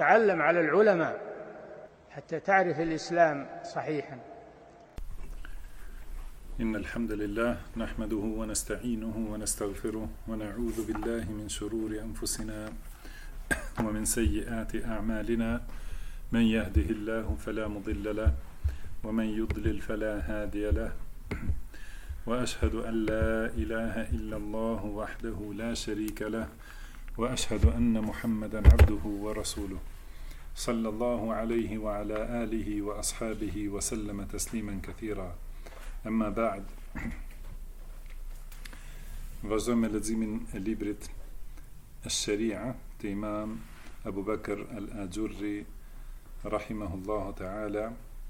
تعلم على العلماء حتى تعرف الإسلام صحيحا. إن الحمد لله نحمده ونستعينه ونستغفره ونعوذ بالله من شرور أنفسنا ومن سيئات أعمالنا، من يهده الله فلا مضل له ومن يضلل فلا هادي له، وأشهد أن لا إله إلا الله وحده لا شريك له، وأشهد أن محمدا عبده ورسوله صلى الله عليه وعلى آله وأصحابه وسلم تسليما كثيرا. أما بعد، vazhdojmë me leximin e librit Ash-Sharia të Imam Abu Bakr al-Ajurri rahimahullahu ta'ala.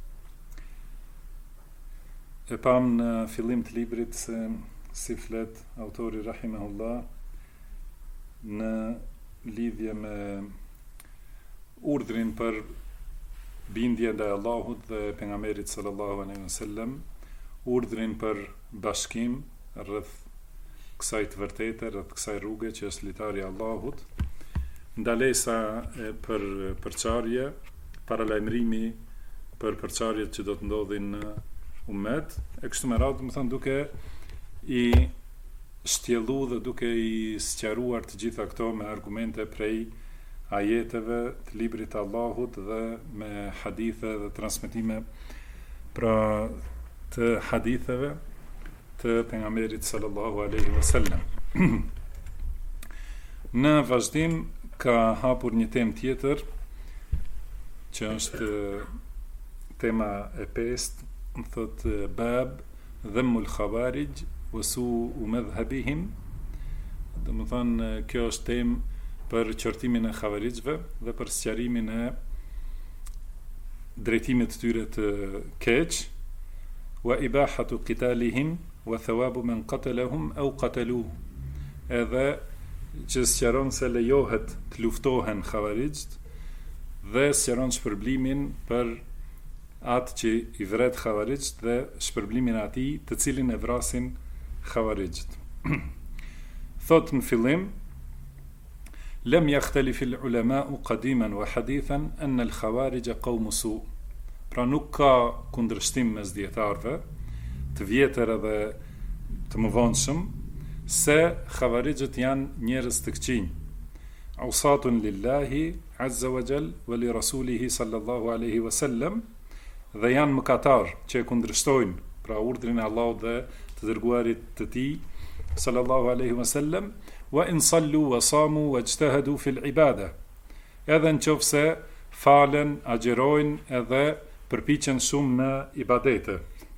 E pam në fillim të librit se si flet autori rahimahullah në lidhje me urdhrin për bindje ndaj Allahut dhe pejgamberit sallallahu alaihi wasallam, urdhrin për bashkim rreth kësaj të vërtete, rreth kësaj rruge që është litari Allahut, ndalesa për përçarje, paralajmërimi për përçarjet që do të ndodhin në ummet, e kështu me radhë, më thënë, duke i shtjellu dhe duke i sqaruar të gjitha këto me argumente prej ajeteve të librit të Allahut dhe me hadithe dhe transmetime pra të haditheve të pejgamberit sallallahu alaihi wasallam. Në vazhdim ka hapur një temë tjetër që është tema e 5, më thot bab dhammul khawarij wa su'u madhhabihim. Do të thonë, kjo është temë për qortimin e xhavarijve dhe për sqarimin e drejtimit të tyre të keq, wa ibahatu qitalihim wa thawabu man qatalahum aw qataluhu. Edhe që sqaron se lejohet të luftohen xhavarijt dhe sqaron shpërblimin për atë që i vret xhavarijt dhe shpërblimin e atij të cilin e vrasin xhavarijt. Thot në fillim: Lem yakhtalif al-ulama'u qadiman wa hadithan an al-khawarij qawm su'. Pra nuk ka kundërshtim mes dietarëve të vjetër edhe të mëvonshëm se xhavarijët janë njerëz të këqij. Usatun lillahi azza wa jall wa li rasulihi sallallahu alaihi wasallam, dhe janë mëkatar që kundërshtojnë pra urdhrin e Allahut dhe të dërguarit të tij sallallahu alaihi wasallam, wa in sallu wa samu wa ijtahadu fil ibada. Edhe nëse falen, agjerojnë edhe përpiqen shumë në ibadete.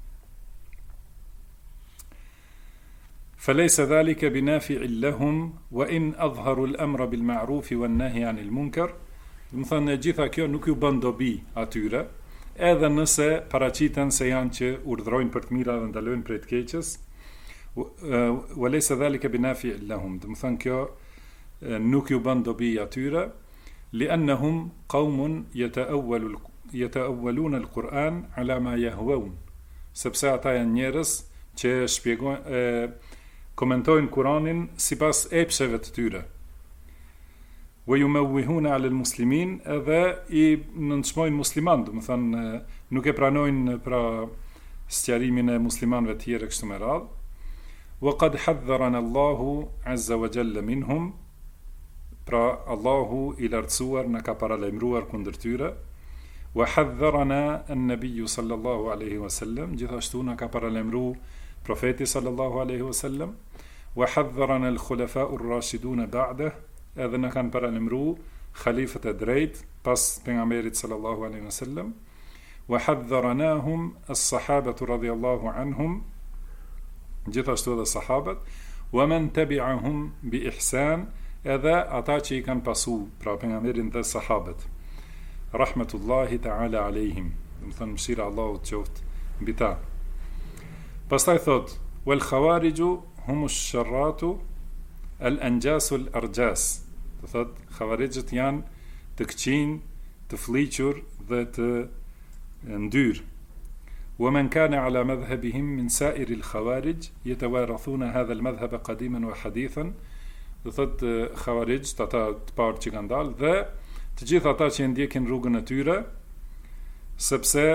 Falaysa dhalika binafi'in lahum wa in adhharu al-amra bil ma'ruf wa an-nahy 'anil munkar. Do të thonë, gjitha kjo nuk ju bën dobi atyre, edhe nëse paraqiten se janë që urdhrojnë për të mira dhe ndalojnë prej të keqes. Walaysa dhalika binafi'in lahum. Do të thonë, kjo nuk ju bën dobi atyre, li'annahum qaumun yata'awwaluna al-Qur'an ala ma yahwaun. Sepse ata janë njerëz që komentojnë Kur'anin sipas epsheve të tyre. Wa yumawwihuna 'ala al-muslimin, edhe i nënçmojnë musliman, do të thonë nuk e pranojnë pra sqarimin e muslimanëve të tjerë kështu me radhë. Wa qad hadharana Allahu azza wa jalla minhum. Pra Allahu i lartësuar na ka paralajmëruar kundër tyre. Wa hadharana an-nabiy sallallahu alaihi wasallam, gjithashtu na ka paralajmëruar profeti sallallahu alaihi wasallam. Wa hadharana al-khulafa'u ar-rashidun ba'da, edhe na kanë paralajmëruar khalifët e drejt pas pejgamberit sallallahu alaihi wasallam. Wa hadharanahum as-sahabatu radhiyallahu anhum, gjithashtu edhe sahabët. Wa man tabi'ahum bi ihsan, edhe ata që i kanë pasu pra pejgamberin dhe sahabët rahmetullahi ta'ala alejhim, do të thënë mëshira Allahut qoftë mbi ta. Pastaj thot: wal khawariju hum ash-sharratu al-anjasu al-arjas. Do thot, xhavarijët janë të këqinj, të fliqur dhe të ndyr. Wa man kana ala madhhabihim min sa'ir al-khawarij yatawarathuna hadha al-madhhab qadiman wa hadithan. Do thot, xhavarijët ata të parë që kanë dalë dhe të gjithë ata që ndjekin rrugën e tyre, sepse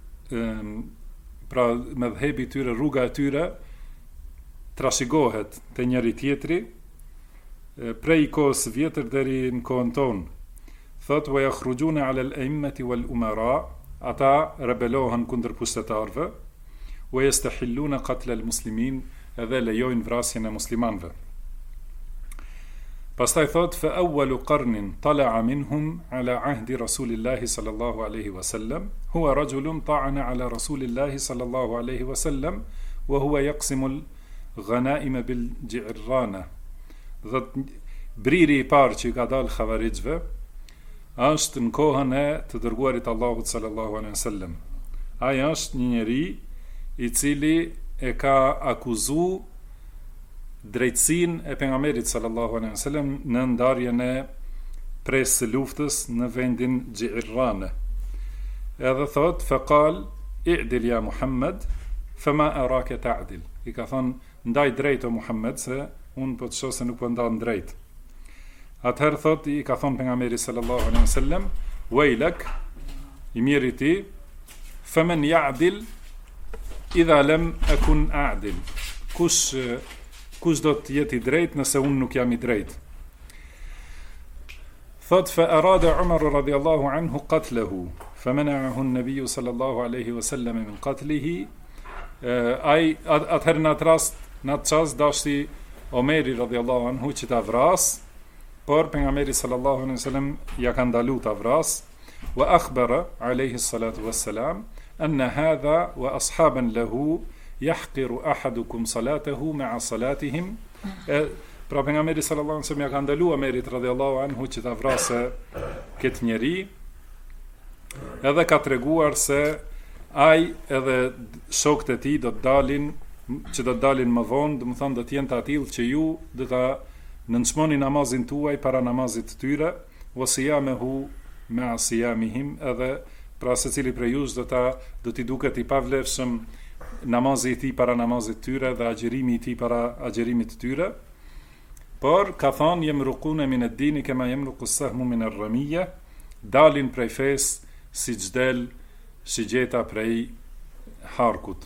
pra mëdhëbi i tyre, rruga e tyre trashëgohet te njëri tjetri prej kohës vjetër deri në kohën tonë. Thot wa yakhrujuna ala al-a'immati wal umara, ata rebelohen kundër pushtetarëve, wa yastahilluna qatl al-muslimin, edhe lejojnë vrasjen e muslimanëve. Pastaj thot fa awwalu qarnin tala'a minhum ala ahdi rasulillahi sallallahu alaihi wasallam huwa rajulun ta'ana ala rasulillahi sallallahu alaihi wasallam wa huwa yaqsimu al-ghanaim bil ji'rana. Dhe briri i parë që ka dalë xhavarixhve është në kohën e të dërguarit Allahut sallallahu alaihi wasallam. Ai është një njeri i cili e ka akuzu drejtësinë e pejgamberit sallallahu alaihi wasallam në ndarjen e presë së luftës në vendin Ji'rana. Edhe thot faqal i'dil ya Muhammad fama araka ta'dil. I ka thonë ndaj drejt o Muhammed, se unë po të shoh se nuk po ndan drejt. Atëherë thot i ka thonë pejgamberi sallallahu alaihi wasallam wailak, i miri ti, faman ya'dil idha lam akun a'dil. Kush do të jetë i drejt nëse unë nuk jam i drejt. Thot fa arada Umar radhiyallahu anhu qatlahu famana'ahu an-nabiy sallallahu alaihi wasallam min qatlihi. Ai atëherë në atë çast dashti Omeri radhiyallahu anhu që ta vras, por pejgamberi sallallahu alaihi wasallam ja ka ndalu ta vras, wa akhbara alayhi salatu wassalam anna hadha wa ashaban lahu yahqiru ahadukum salatahu ma'a salatihim. Pra pejgamberi sallallahu alaihi wasallam ja ka ndalu Omerit radhiyallahu anhu që ta vrasë këtë njeri, edhe ka treguar se ai edhe shokët e tij do të dalin më vonë, do të thonë do të jenë të atill që ju do ta nënçmoni namazin tuaj para namazit të tyre, wa siyamuhu ma'a siyamihim, edhe pra secili prej jush do t'i duket i pavlefshëm namazi i tij para namazit të tyre dhe agjerimi i tij para agjerimit të tyre. Por ka thonë yamruquna min ad-din kama yamruqu as-sahmu min ar-ramiyya, dalin prej fesë siç del shigjeta prej harkut.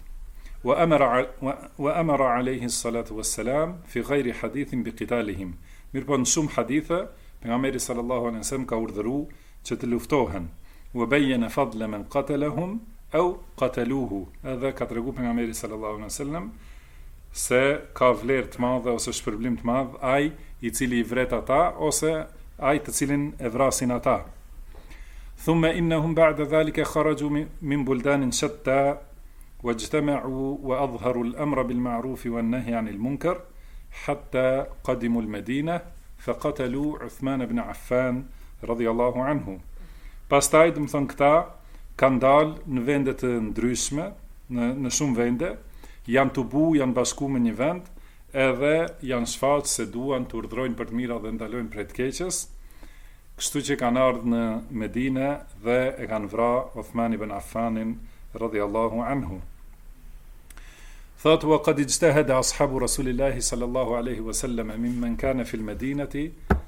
وأمر عليه الصلاة والسلام في غير حديث بقتالهم. Mirpo në shumë hadithe pejgamberi sallallahu alaihi wasallam ka urdhëruar që të luftohen. وبين فضل من قتلهم أو قتلوه. Edhe ka treguar pejgamberi sallallahu alaihi wasallam se ka vlerë të madhe ose shpërblim të madh ai i cili i vret ata ose ai të cilin e vrasin ata. ثم إنهم بعد ذلك خرجوا من بلدان شتى واجتمعوا وأظهروا الأمر بالمعروف والنهي عن المنكر حتى قدموا المدينة فقتلوا عثمان بن عفان رضي الله عنه. Pastaj, do të thonë këta kanë dalë në vende të ndryshme, në shumë vende, janë të janë bashku me një vend, edhe janë shfaqë se duan të urdhrojnë për të mira dhe ndalojnë prej të keqes, kështu që kanë ardhur në Medinë dhe e kanë vrarë Uthman ibn Affanin radhiyallahu anhu. Thot wa qad ijtahada ashabu rasulillahi sallallahu alaihi wasallam mimman kana fi al-Madinati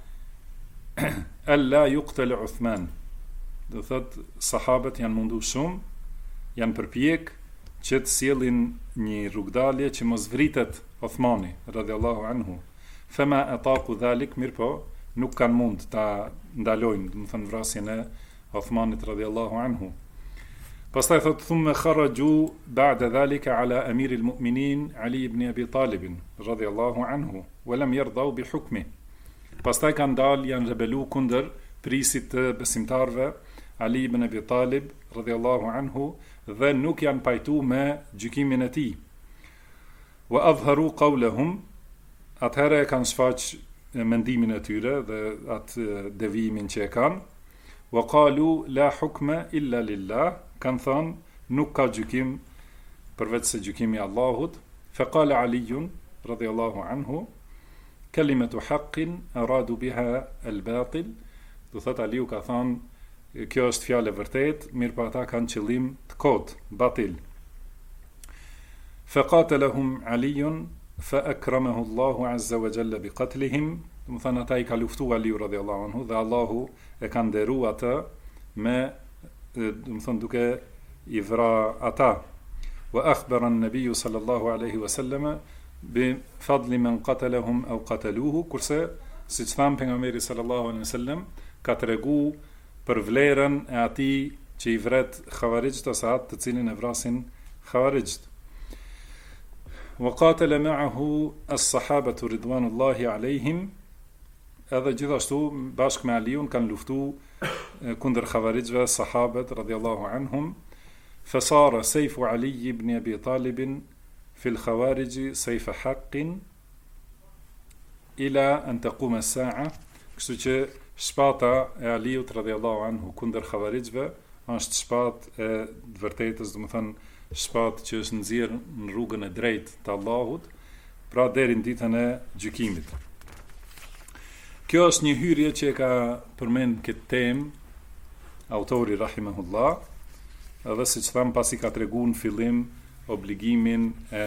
alla yuqtal Uthman. Do thot sahabët janë mundu shumë, janë përpjek që të sjellin një rrugdalje që mos vritet Uthmani radhiyallahu anhu. Fama ataqu dhalik, mirpo nuk kanë mund ta ndalojnë, do të thënë vrasjen e Uthmanit radhiyallahu anhu. Pastaj thot thumma kharaju ba'da dhalika ala amir al-mu'minin Ali ibn Abi Talib radhiyallahu anhu wa lam yardau bi hukmi. Pastaj kanë dalë, janë rebelu kundër prisit të besimtarve Ali ibn Abi Talib radhiyallahu anhu dhe nuk janë pajtu me gjykimin e tij. Wa adhharu qawlahum, atëherë kanë shfaq mendimin e tyre dhe atë devimin që e kanë. Wa qalu la hukma illa lillah, kanë thonë nuk ka gjykim përveç se gjykimi i Allahut. Fa qala Ali radhiyallahu anhu kalimatu haqqin aradu biha al-batil. Do thot Aliu ka thonë kjo është fjalë e vërtet, mirë pa ata kanë qëllim të kot, batil. Fa qatalahum Ali fa akramahu Allahu azza wa jalla bi qatlihim, do të thënë ata I ka luftuar Aliu radhiyallahu anhu dhe Allahu e ka nderuar atë me do të thënë duke I vra ata. Wa akhbara an-nabiy sallallahu alaihi wasallam bi fadli man qatalahum aw qataluhu, kurse siç tham pejgamberi sallallahu alaihi wasallam ka tregu për vlerën e atij që I vret Khawarijt ose atë të cilin e vrasin Khawarijt. Wa qatala ma'ahu as-sahabatu ridwanullahi alaihim, edhe gjithashtu bashkë me Aliun kanë luftu kundër Khawarijve sahabët radhiyallahu anhum. Fasara sayfu Ali ibn Abi Talib fi al-Khawarij sayfa haqqin ila an taquma as-sa'a, kështu që shpata e Aliut radhiyallahu anhu kundër Khawarijve është shpatë e vërtetës, do të thënë shpatë që është nxjerrë në rrugën e drejtë të Allahut, pra deri në ditën e gjykimit. Kjo është një hyrje që e ka përmend këtë temë autori rahimahullah, edhe siç tham pasi ka treguar në fillim obligimin e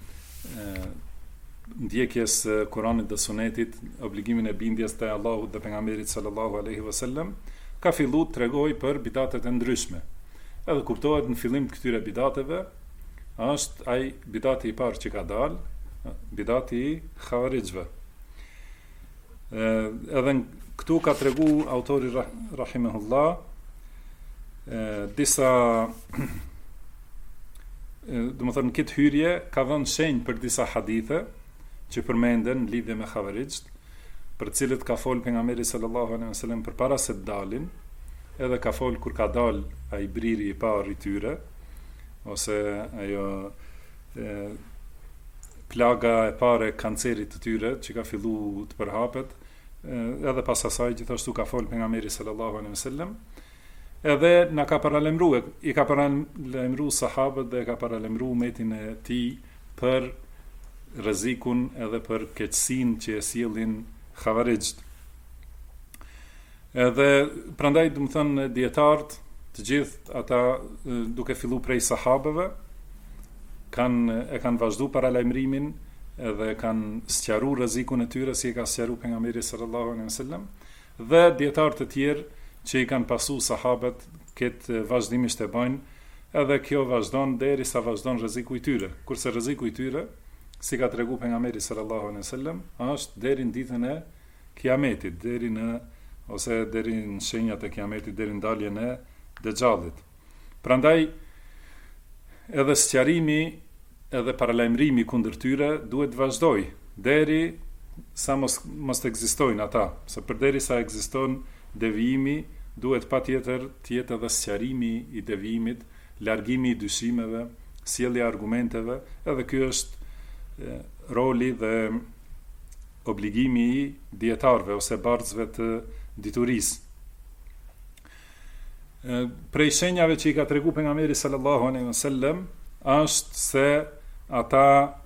ndjekjes Kuranit dhe Sunetit, obligimin e bindjes te Allahut dhe pejgamberit sallallahu alaihi wasallam, ka fillu të tregoj për bidatet e ndryshme. Edhe kuptohet në fillim të këtyre bidateve është ai bidati I parë që ka dalë, bidati I Khawarijve. Edhe këtu ka tregu autori rahimahullah disa do të thënë këtë hyrje ka dhënë shenjë për disa hadithe që përmenden në lidhje me Khawarijt, për cilët ka fol pejgamberi sallallahu alaihi wasallam përpara se të dalin, edhe ka fol kur ka dal ai briri I parë I tyre, ose ajo plaga e parë e kancerit të tyre që ka filluar të përhapet, edhe pas asaj gjithashtu ka fol pejgamberi sallallahu alaihi wasallam, edhe na ka paralemruar, I ka paralemruar sahabët dhe ka paralemruar umetin e tij për rrezikun edhe për keqësinë që e sjellin Khawarijt. Edhe prandaj do të thënë dietarët të gjithë ata duke filluar prej sahabëve e kanë vazhduar paralajmërimin edhe kanë sqaruar rrezikun e tyre si e ka sqaruar pejgamberi sallallahu alaihi wasallam, dhe dietarë të tjerë që I kanë pasu sahabët këtë vazhdimisht e bajnë, edhe kjo vazhdon derisa vazhdon rreziku I tyre, kurse rreziku I tyre, si ka tregu pejgamberi sallallahu alaihi wasallam, është deri në ditën e Kiametit, deri në shenjat e Kiametit, deri në daljen e Dejjallit. Prandaj edhe sqarimi edhe paralajmërimi kundër tyre duhet të vazhdoj deri sa mos të ekzistojnë ata, se përderisa ekziston devijimi, duhet patjetër të jetë edhe sqarimi I devijimit, largimi I dyshimeve, sjellja e argumenteve, edhe ky është roli dhe obligimi I dietarëve ose barzëve të diturisë. Prej shenjave që I ka tregu pejgamberi sallallahu alaihi wasallam është se ata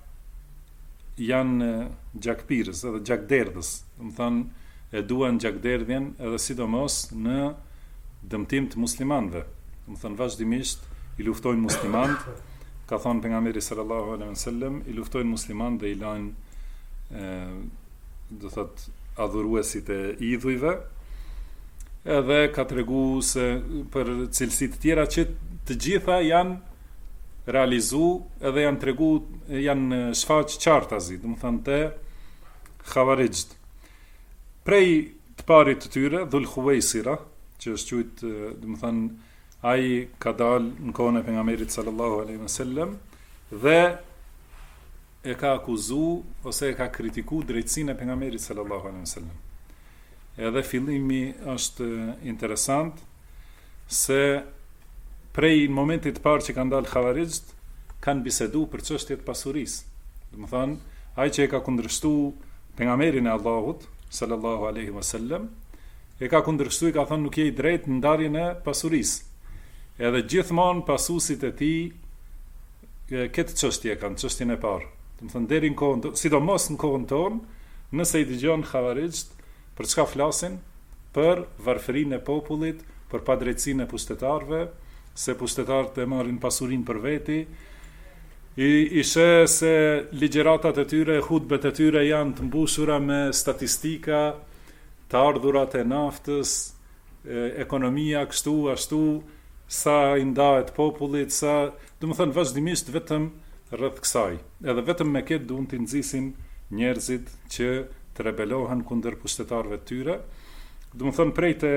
janë gjakpirës edhe gjakderdhës, do të thënë e duan gjakderdhjen edhe sidomos në dëmtim të muslimanëve. Do të thënë vazhdimisht I luftojnë muslimanët, ka thonë pejgamberi sallallahu alaihi wasallam, I luftojnë muslimanët dhe I lajnë do thot adhuruesit e idhujve, edhe ka tregu se për cilësi të tjera që të gjitha janë realizu edhe janë tregu, janë shfaq qartazi, do të thënë te Khawarijt. Prej të parit të tyre, Dhul Khuwaisira, që është quajt, do të thënë ai ka dalë në kohën e pejgamberit sallallahu alaihi wasallam dhe e ka akuzu ose e ka kritiku drejtsinë e pejgamberit sallallahu alaihi wasallam. Edhe fillimi është interesant se prej në momentit të parë që kanë dalë Khawarijt kanë bisedu për çështjet pasurisë. Do të thënë, ai që e ka kundërshtuar pejgamberin e Allahut sallallahu alaihi wasallam e ka kundërshtuar, I ka thënë nuk je I drejt në ndarjen e pasurisë. Edhe gjithmonë pasuesit e tij këtë çështje kanë, çështjen e parë. Do të thënë deri në kohën, sidomos në kohën tonë, nëse I dëgjon Khawarijt, për çka flasin? Për varfërinë e popullit, për padrejtësinë e pushtetarëve, se pushtetarët e marrin pasurinë për veti, Ishe se ligjeratat e tyre, hutbet e tyre janë të mbushura me statistika, të ardhurat e naftës, ekonomia kështu, ashtu, sa i ndahet popullit, domethënë vazhdimisht vetëm rreth kësaj. Edhe vetëm me këtë duan të nxisin njerëzit që të rebelohen kundër pushtetarëve të tyre. Domethënë prej te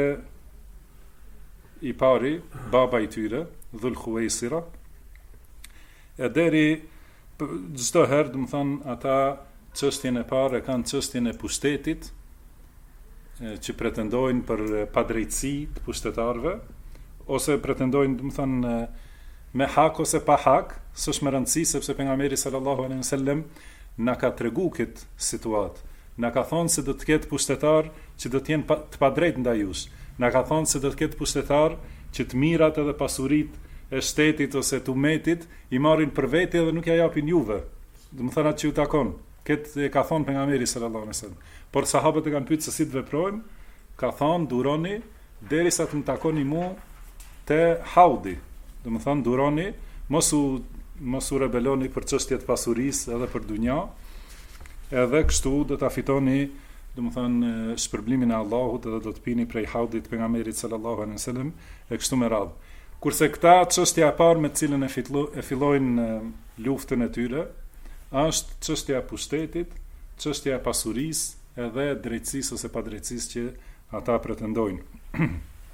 i pari, baba i tyre, Dhul Khuwaisira, e deri çdo herë, domethënë ata çështjen e parë kanë çështjen e pushtetit, që pretendojnë për padrejtësi të pushtetarëve, ose pretendojnë, domethënë, me hak ose pa hak, s'është më rëndësi, sepse pejgamberi sallallahu alaihi wasallam na ka tregu këtë situatë. Na ka thonë se do të ketë pushtetar që do të jenë të padrejtë ndaj jush. Na ka thonë se do të ketë pushtetar që të mirat edhe pasuritë e shtetit ose të umetit i marrin për vete dhe nuk ja japin juve. Domethënë atë që u takon. Këtë e ka thonë pejgamberi sallallahu alaihi wasallam. Por sahabët e kanë pyetur se si të veprojmë, ka thonë duroni derisa të më takoni mua te haudi. Domethënë duroni, mos u rebeloni për çështjet pasurisë edhe për dunja, edhe kështu do ta fitoni, domethënë shpërblimin e Allahut edhe do të pini prej haudit pejgamberit sallallahu alaihi wasallam e kështu me radhë. Kurse këta çështja e parë me të cilën e fillojnë luftën e tyre është çështja e pushtetit, çështja e pasurisë edhe drejtësisë ose padrejtësisë që ata pretendojnë.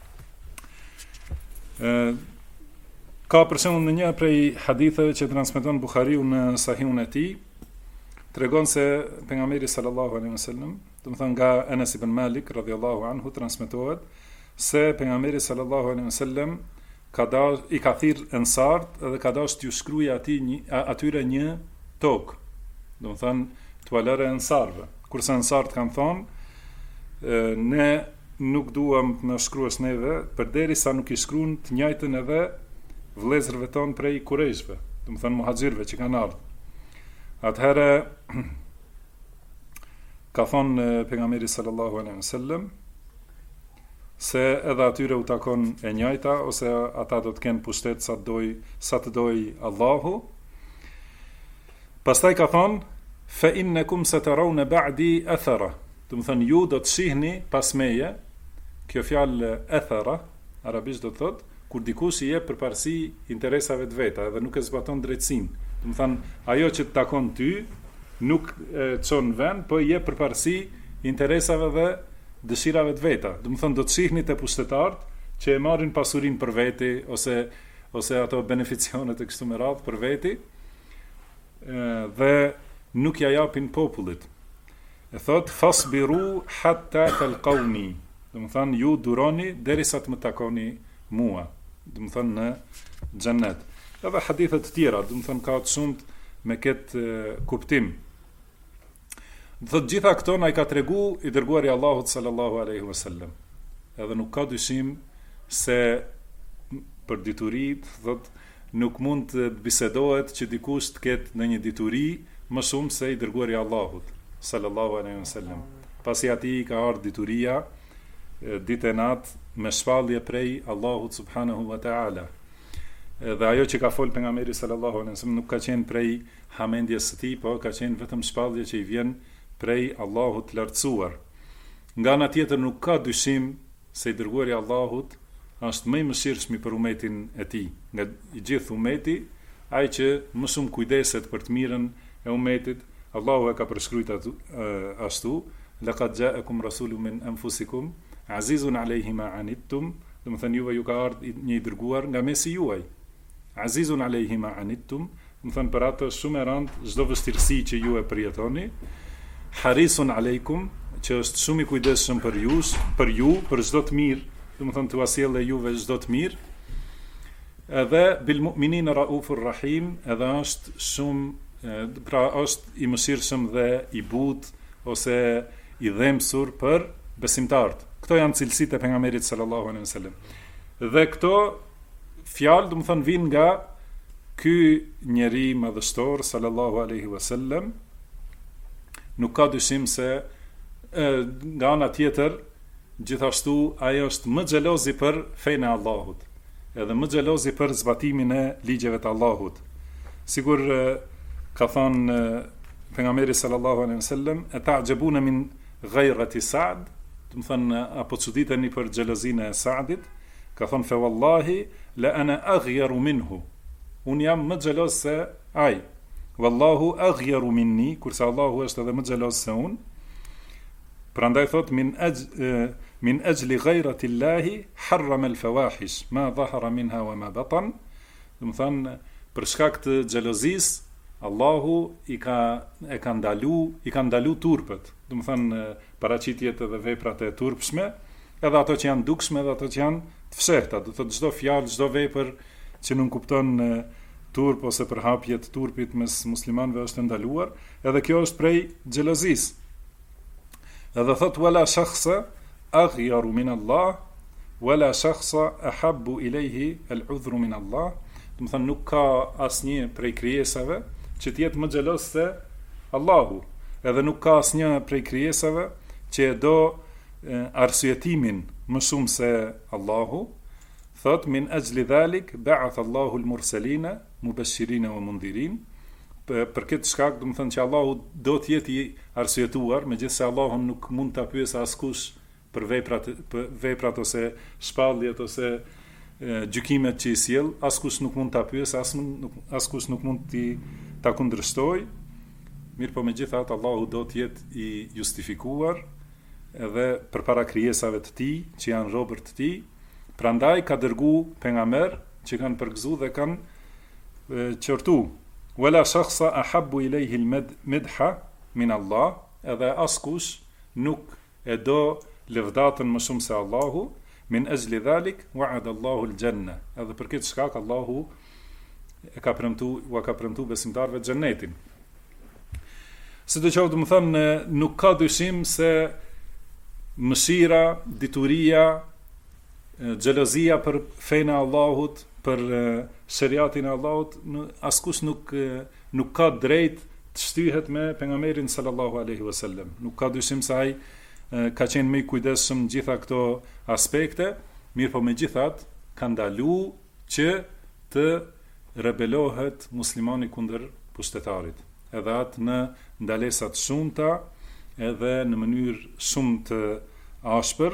Ka për shembull në një prej haditheve që transmeton Buhariu në Sahihun e tij, tregon se pejgamberi sallallahu alaihi wasallam, domethënë nga Anas ibn Malik radhiyallahu anhu transmetohet se pejgamberi sallallahu alaihi wasallam i ka thirr ensart dhe ka dashur t'ju shkruajë atyre një tokë. Domethënë tualore ensarve. Kurse ensart kanë thonë, ne nuk duam të na shkruash neve përderisa nuk i shkruan të njëjtën edhe vëllezërve tonë prej Kurejshve, domethënë muhaxhirëve që kanë ardhur. Atëherë ka thonë pejgamberi sallallahu alaihi wasallam se edhe atyre u takon e njëjta ose ata do të kenë pushtet sa të doj Allahu. Pastaj ka thonë fa innakum satarawna ba'di athara. Domethënë ju do të shihni pas meje. Kjo fjalë athara arabisht do të thotë kur dikush i jep përparësi interesave të veta dhe nuk e zbaton drejtësinë. Domethënë ajo që të takon ty nuk çon vend, po i jep përparësi interesave dhe dëshirave të veta. Domethënë do të shihni te pushtetarët që e marrin pasurinë për veti ose ato beneficionet e kështu me radhë për veti dhe nuk ja japin popullit. E thot fasbiru hatta talqawni. Domethënë ju duroni derisa të më takoni mua. Domethënë në xhennet. Edhe hadithe të tjera, domethënë ka të shumtë me këtë kuptim. Dhe gjitha këto na i ka tregu i dërguari i Allahut sallallahu alaihi wasallam. Edhe nuk ka dyshim se për dituri, thotë nuk mund të bisedohet që dikush të ketë në një dituri më shumë se i dërguari i Allahut sallallahu alaihi wasallam. Pasi atij ka ardhur dituria ditë e natë me shpallje prej Allahut subhanahu wa ta'ala. Dhe ajo që ka folë pejgamberi sallallahu alaihi wasallam nuk ka qenë prej hamendjes së tij, po ka qenë vetëm shpallje që i vjen prej Allahut të lartësuar. Nga ana tjetër nuk ka dyshim se i dërguari i Allahut është më i mëshirshëm për umetin e tij. Nga i gjithë umeti, ai që më shumë kujdeset për të mirën e umetit, Allahu e ka përshkruajtur ashtu, laqad ja'akum rasulun min anfusikum azizun alayhi ma anittum, domethënë juve ju ka ardhur një i dërguar nga mesi juaj. Azizun alayhi ma anittum, domethënë për atë shumë e rëndë çdo vështirësi që ju e përjetoni. Harisun aleikum, që është shumë i kujdesshëm për ju, për çdo të mirë, domethënë t'u sjellë juve çdo të mirë. Edhe bil mu'minina raufur rahim, edhe është shumë, pra është i mëshirshëm dhe i butë ose i dhemësur për besimtarët. Këto janë cilësitë e pejgamberit sallallahu alaihi wasallam. Dhe këto fjalë, domethënë vijnë nga ky njeri madhështor sallallahu alaihi wasallam. Nuk ka dyshim se nga ana tjetër gjithashtu ai është më xhelozi për fenë e Allahut, edhe më xhelozi për zbatimin e ligjeve të Allahut. Sigur ka thënë pejgamberi sallallahu alaihi wasallam, ata'jabuna min ghayrati Sa'd, do të thënë apo çuditeni për xhelozinë e Sa'dit, ka thënë fa wallahi la ana aghyaru minhu, un jam më xheloz se ai, wallahu aghyaru minni, kurse Allahu është edhe më xheloz se un. Prandaj thot min ajli ghayrati Allahi harrama al-fawahish ma dhahara minha wa ma batan, do të thënë për shkak të xhelozisë Allahu i ka ndalu turpët, do të thënë paraqitjet edhe veprat e turpshme, edhe ato që janë dukshme edhe ato që janë të fshehta, do të thotë çdo fjalë, çdo vepër që nuk kupton turp ose përhapje të turpit mes muslimanëve është ndaluar, edhe kjo është prej xhelozisë. Edhe thot wala shakhsa aghyaru min Allah wala shakhsa ahabbu ilayhi al-udhru min Allah, do të thënë nuk ka asnjë prej krijesave që të jetë më xheloz se Allahu, edhe nuk ka asnjë prej krijesave që e do arsyetimin më shumë se Allahu. Thot min ajli dhalik ba'atha Allahu al-mursalina mubashirina wa mundhirin, për këtë shkak do të thënë që Allahu do të jetë i arsyetuar, megjithëse Allahu nuk mund ta pyesë askush për veprat ose shpalljet ose gjykimet që i sjell, askush nuk mund ta pyesë, askush nuk mund ta kundërshtoj. Mirë po megjithatë Allahu do të jetë i justifikuar edhe përpara krijesave të tij që janë robër të tij. Prandaj ka dërgu pejgamber që kanë përgëzu dhe kanë qortu. Wala shakhsa ahabbu ilayhi al-madha min Allah, edhe askush nuk e do lëvdatën më shumë se Allahu. Min ajli dhalik wa'ada Allahu al-janna, edhe për këtë shkak Allahu ka premtu besimtarëve xhenetin. Sidoqoftë, do të thënë nuk ka dyshim se mëshira, dituria, xhelozia për fenë e Allahut, për shariatin e Allahut, askush nuk ka drejt të shtyhet me pejgamberin sallallahu alaihi wasallam. Nuk ka dyshim se ai ka qenë më i kujdesshëm në gjitha këto aspekte, mirë po megjithatë ka ndalu që të rebelohet muslimani kundër pushtetarit, edhe atë në ndalesat shumëta, edhe në mënyrë shumë të ashpër.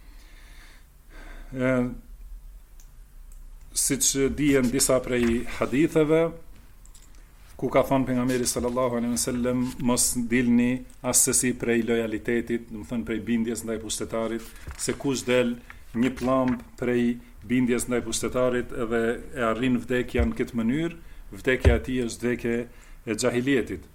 Siç dihen disa prej haditheve, ku ka thonë pejgamberi sallallahu alaihi wasallam, mos dilni asesi prej lojalitetit, do të thënë prej bindjes ndaj pushtetarit, se kush del një pllumb prej bindjes ndaj pushtetarit edhe e arrin vdekjen në këtë mënyrë, vdekja e tij është vdekje e xahilietit.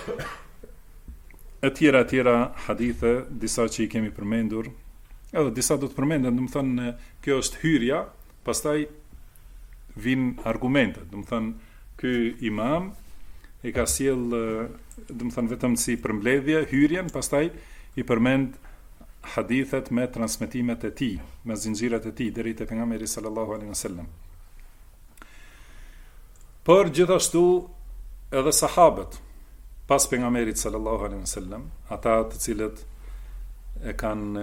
E tjera hadithe, disa që i kemi përmendur, edhe disa do të përmenden, do të thënë kjo është hyrja, pastaj vin argumentet, do të thënë ky imam e ka sjell, do të thënë vetëm si përmbledhje hyrjen, pastaj i përmend hadithet me transmetimet e tij, me zinxhirat e tij deri te pejgamberi sallallahu alaihi wasallam. Por gjithashtu edhe sahabët pas pejgamberit sallallahu alaihi wasallam, ata të cilët e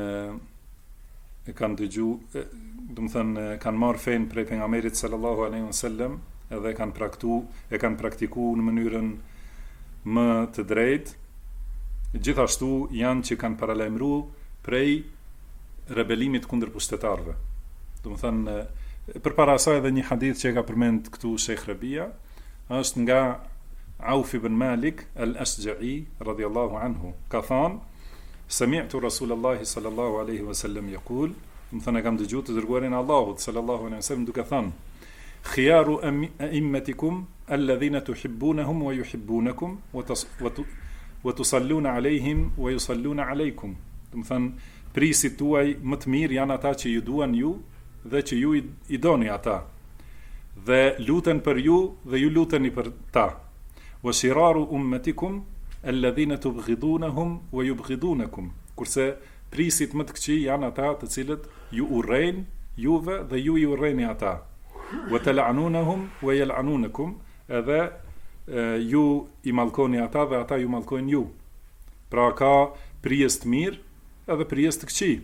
kanë dëgju, do të thënë kanë marrë fen prej pejgamberit sallallahu alaihi wasallam, edhe e kanë praktikuar në mënyrën më të drejtë. Gjithashtu janë që kanë paralajmëruar prej rebelimit kundër pushtetarëve. Do të thënë përpara asaj edhe një hadith që e ka përmend këtu Sheikh Rabia, është nga Auf ibn Malik al-Ashja'i radhiyallahu anhu, ka thënë: "Sami'tu Rasulullahi sallallahu alaihi wasallam yaqul", do të thënë kam dëgjuar të dërguarin e Allahut sallallahu alaihi wasallam duke thënë: "Khiyaru a'immatikum alladhina tuhibbunahum wa yuhibbunakum wa tusalluna alaihim wa yusalluna alaykum." Do të thënë prisit tuaj më të mirë janë ata që ju duan ju dhe që ju i doni ata, dhe luten për ju dhe ju luteni për ta. Wa shiraru ummatikum alladhina tubghidunahum wa yubghidunakum, kurse prisit më të këqij janë ata të cilët ju urrejnë juve dhe ju i urrejni ata. Wa tal'anunahum wa yal'anunakum, edhe ju i mallkoni ata dhe ata ju mallkojnë ju. Pra ka prijes të mirë edhe prijes të këqij.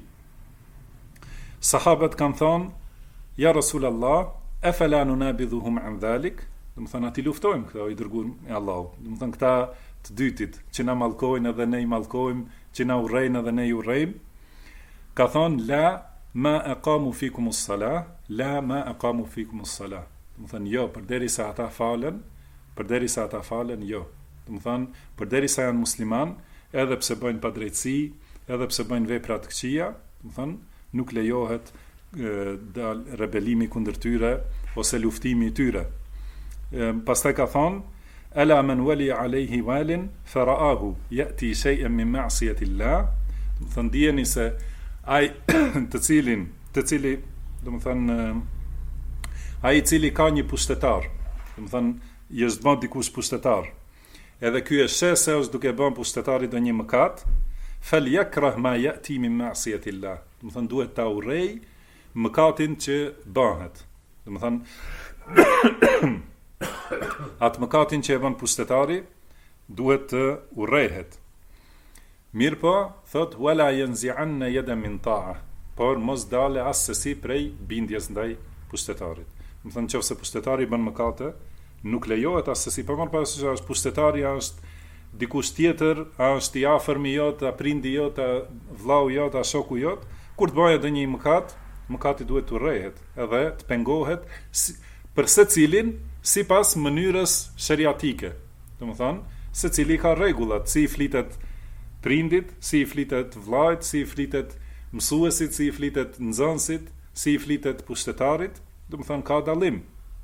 Sahabët kanë thonë: "Ja Rasulallah, afala nunabidhuhum an dhalik?" Do të thonë ati luftojmë këta i dërguar e Allahut. Do të thonë këta të dytit që na mallkojnë edhe ne i mallkojmë, që na urrejnë edhe ne i urrejmë. Ka thonë la ma aqamu fikumus salah, la ma aqamu fikumus salah. Do të thonë jo, përderisa ata falen, jo. Do të thonë përderisa janë musliman, edhe pse bëjnë padrejtësi, edhe pse bëjnë vepra të këqija, do të thonë nuk lejohet dal rebelimi kundër tyre ose luftimi i tyre. Pastaj ka thonë ala man wali alayhi walin faraahu yati shay'an min ma'siyati Allah. Do të thonë dijeni se ai të cili do të thonë ai i cili ka një pushtetar, do të thonë i është bën dikush pushtetar. Edhe ky e sheh se është duke bën pushtetarit do një mëkat, falyakrah ma yati min ma'siyati Allah. Do të thonë duhet ta urrej mëkatin që bëhet. Do të thonë atë mëkatin që e bën pushtetari duhet të urrehet. Mirë po, thot wala yanzi'anna yadan min ta'a, por mos dale asesi prej bindjes ndaj pushtetarit. Do të thonë nëse pushtetari bën mëkate, nuk lejohet asesi, por më pas është pushtetari, është dikush tjetër, është i afërmi jot, a prindi jot, a vllau jot, a shoku jot, kur të bëjë ndonjë mëkat, mëkati duhet të urrehet, edhe të pengohet për secilin sipas mënyrës sheriatike. Domethënë, secili ka rregullat, si i flitet prindit, si i flitet vllajt, si i flitet mësuesit, si i flitet nxënësit, si i flitet pushtetarit, domethënë ka dallim.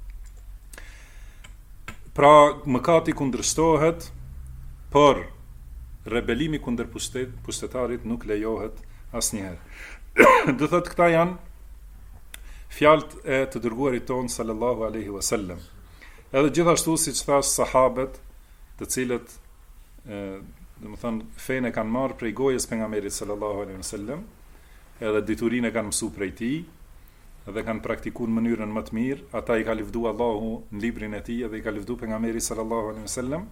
Pra, mëkati kundërshtohet, por rebelimi kundër pushtetarit nuk lejohet asnjëherë. Do thotë këta janë fjalët e të dërguarit ton sallallahu alaihi wasallam. Edhe gjithashtu siç thash sahabët, të cilët domethënë fenë kanë marrë prej gojës pejgamberit sallallahu alaihi wasallam, edhe diturinë kanë mësuar prej tij, dhe kanë praktikuar në mënyrën më të mirë, ata i ka lëvdu Allahu në librin e tij dhe i ka lëvdu pejgamberi sallallahu alaihi wasallam.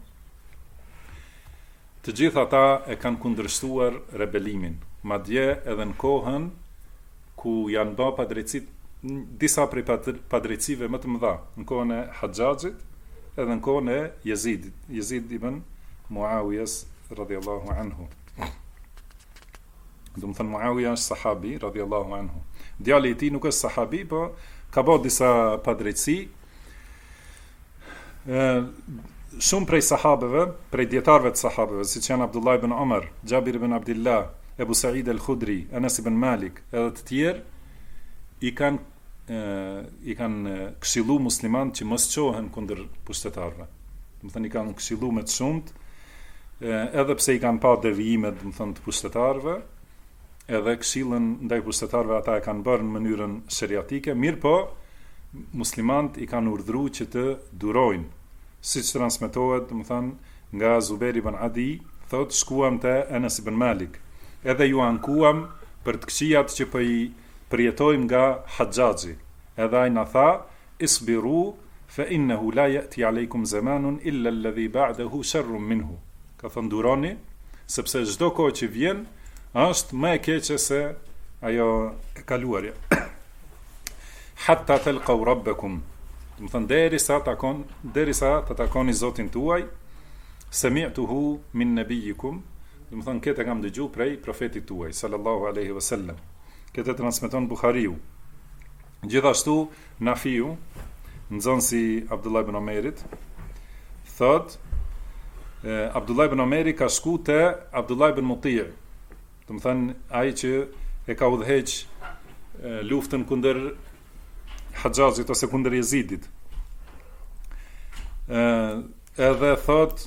Të gjithë ata e kanë kundërshtuar rebelimin, madje edhe në kohën ku janë bë padrejtësi, disa prej padrejtësive më të mëdha, në kohën e Haxhaxhit edhe në kohën e Jezid ibn Muawiyas radhiyallahu anhu. Do të thënë Muawiya është sahabi radhiyallahu anhu. Djali i tij nuk është sahabi, po ka bërë disa padrejtësi. Shumë prej sahabeve, prej dietarëve të sahabeve, siç janë Abdullah ibn Umar, Jabir ibn Abdullah, Ebu Sa'id al-Khudri, Anas ibn Malik, edhe të tjerë i kanë këshillu muslimanët që mos çohen kundër pushtetarëve. Do të thënë i kanë këshillu me të shumtë, edhe pse i kanë pa devijime, do të thënë të pushtetarëve, edhe këshillën ndaj pushtetarëve ata e kanë bërë në mënyrën sheriatike, mirë po muslimanët i kanë urdhëruar që të durojnë, siç transmetohet, do të thënë nga Zubair ibn Adi, thotë shkuam te Anas ibn Malik, edhe ju ankuam për të këqijat që po i përjetojmë nga Haxhaxhi. Edhe ai na tha, isbiru fa innahu la yati alaykum zamanun illa alladhi ba'dahu sharrun minhu. Ka thënë duroni, sepse çdo kohë që vjen është më e keqe se ajo e kaluarja. Hatta talqaw rabbakum. Do të thënë derisa ta takoni Zotin tuaj, sami'tuhu min nabiyikum. Do të thënë këtë kam dëgjuar prej profetit tuaj sallallahu alaihi wasallam. Këtë transmeton Buhariu. Gjithashtu Nafiu, nxënësi Abdullah ibn Omerit, thot Abdullah ibn Omeri ka shku te Abdullah ibn Muti', do të thënë ai që e ka udhëheq luftën kundër Haxhaxhit ose kundër Jezidit. Edhe thot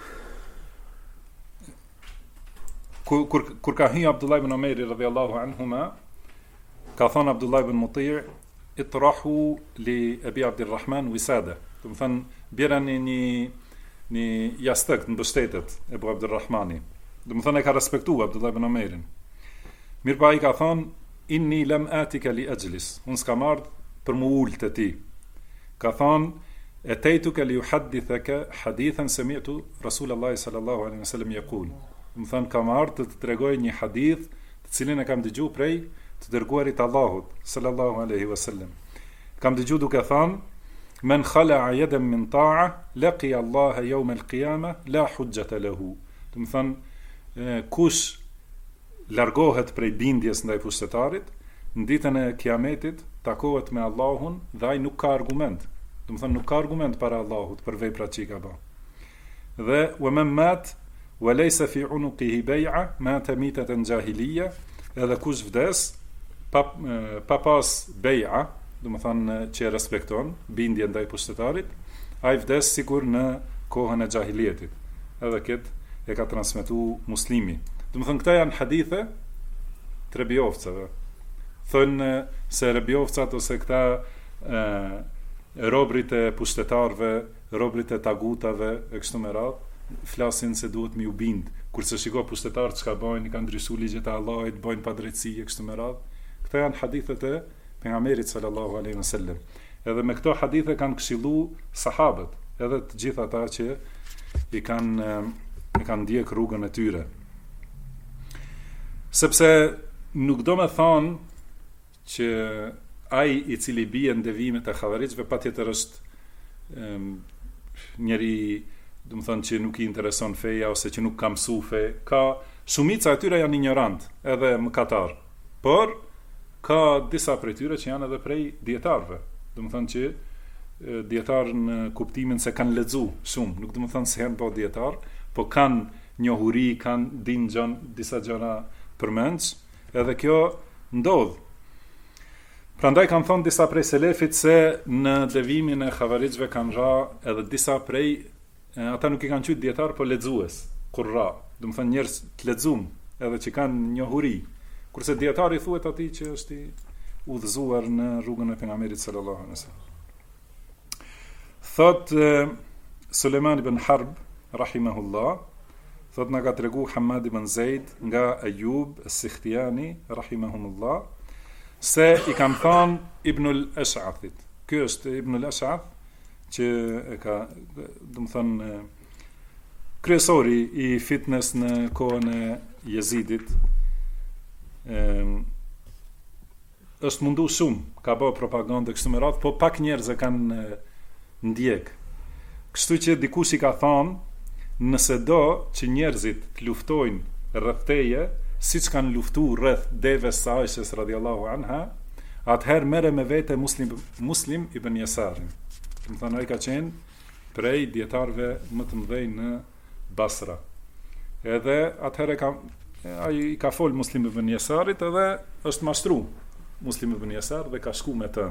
kur ka hyrë Abdullah ibn Omeri radhiyallahu anhuma, ka thonë Abdullah ibn Muti' itrahu li Abi Abdurrahman wisada. Do të thënë bjerani një jastëk në mbështetet e Abu Abdurrahmani. Do të thënë e ka respektuar Abdullah ibn Omerin. Mirë pa i ka thonë inni lam atika li ajlis. Unë s'kam ardhur për mu ul te ti. Ka thonë ataytuka li uhaddithaka hadithan sami'tu Rasulullah sallallahu alaihi wasallam yaqul. Do të thënë kam ardhur të të tregoj një hadith të cilin e kam dëgjuar prej të dërguarit Allahut sallallahu alaihi wasallam. Kam dëgjuar duke thënë men khala'a yadan min ta'a laqiya Allah yawm al-qiyamah la hujjata lahu. Do të thënë kush largohet prej bindjes ndaj pushtetarit, në ditën e kiametit takohet me Allahun dhe ai nuk ka argument. Do të thënë nuk ka argument para Allahut për veprat që i ka bërë. Dhe wa man mat wa laysa fi unuqihi bay'a mata mitatan jahiliya, edhe kush vdes pa pas bay'a, do të thënë që respekton bindjen ndaj pushtetarit, ai vdes sikur në kohën e jahilietit. Edhe këtë e ka transmetuar Muslimi. Do të thënë këta janë hadithe të rebjovcave. Thënë se rebjovcat ose këta robrit e pushtetarve, robrit e tagutave e kështu me radhë, flasin se duhet mi u bind. Kurse shiko pushtetarët çka bojnë, i kanë ndryshuar ligjet e Allahit, bojnë padrejtësi e kështu me radhë. Këta janë hadithet e pejgamberit sallallahu alaihi wasallam. Edhe me këto hadithe kanë këshilluar sahabët, edhe të gjithë ata që i kanë ndjek rrugën e tyre. Sepse nuk do me thonë që ai i cili bie në devimet e xhavarixhve patjetër është njeri, do të thonë që nuk i intereson feja ose që nuk ka mësuar fe. Ka shumica e tyre janë ignorant, edhe mëkatar. Por ka disa prej tyre që janë edhe prej dietarëve. Do të thonë që dietar në kuptimin se kanë lexuar shumë, nuk do të thonë se janë po dietar, po kanë njohuri, kanë dinë disa gjëra përmendsh, edhe kjo ndodh. Prandaj kanë thonë disa prej selefit se në devimin e xhavarixhve kanë ra edhe disa prej ata nuk i kanë qytë dietar, po lexues, qurra, do të thonë njerëz të lexuar, edhe që kanë njohuri. Kurse dietari thuhet atij që është i udhëzuar në rrugën e pejgamberit sallallahu alaihi wasallam. Thot Suleiman ibn Harb rahimahullah, thot na ka tregu Hamad ibn Zaid nga Ayub as-Sikhtiyani rahimahumullah se i kam thënë Ibn al-Ash'athit. Ky është Ibn al-Ash'ath që e ka, do të thënë, kryesori i fitnes në kohën e Jezidit. Është mundu shumë, ka bërë propagandë kështu me radhë, po pak njerëz e kanë ndjek. Kështu që dikush i ka thënë, nëse do që njerëzit të luftojnë rreth teje, siç kanë luftuar rreth devës së Aishës radhiyallahu anha, atëherë merre me vete Muslim ibn Yasarin. Do të thonë ai ka qenë prej dietarëve më të mëdhenj në Basra. Edhe atëherë ai ka fol Muslim ibn Yasarit edhe është mashtru Muslim ibn Yasar dhe ka shku me të.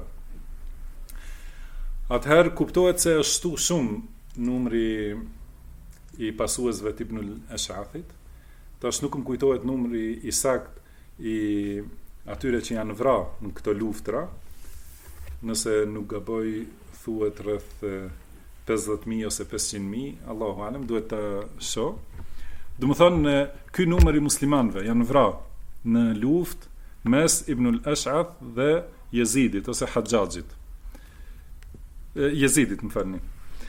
Atëherë kuptohet se është shtu shumë numri i pasuesve të Ibn al-Ash'athit. Tash nuk më kujtohet numri i sakt i atyre që janë vrarë në këto luftra. Nëse nuk gaboj, thuhet rreth 50.000 ose 500.000, Allahu alem, duhet të shoh. Do të thonë ky numër i muslimanëve janë vrarë në luftë mes Ibn al-Ash'ath dhe Jezidit ose Haxhaxhit. Jezidit, më falni.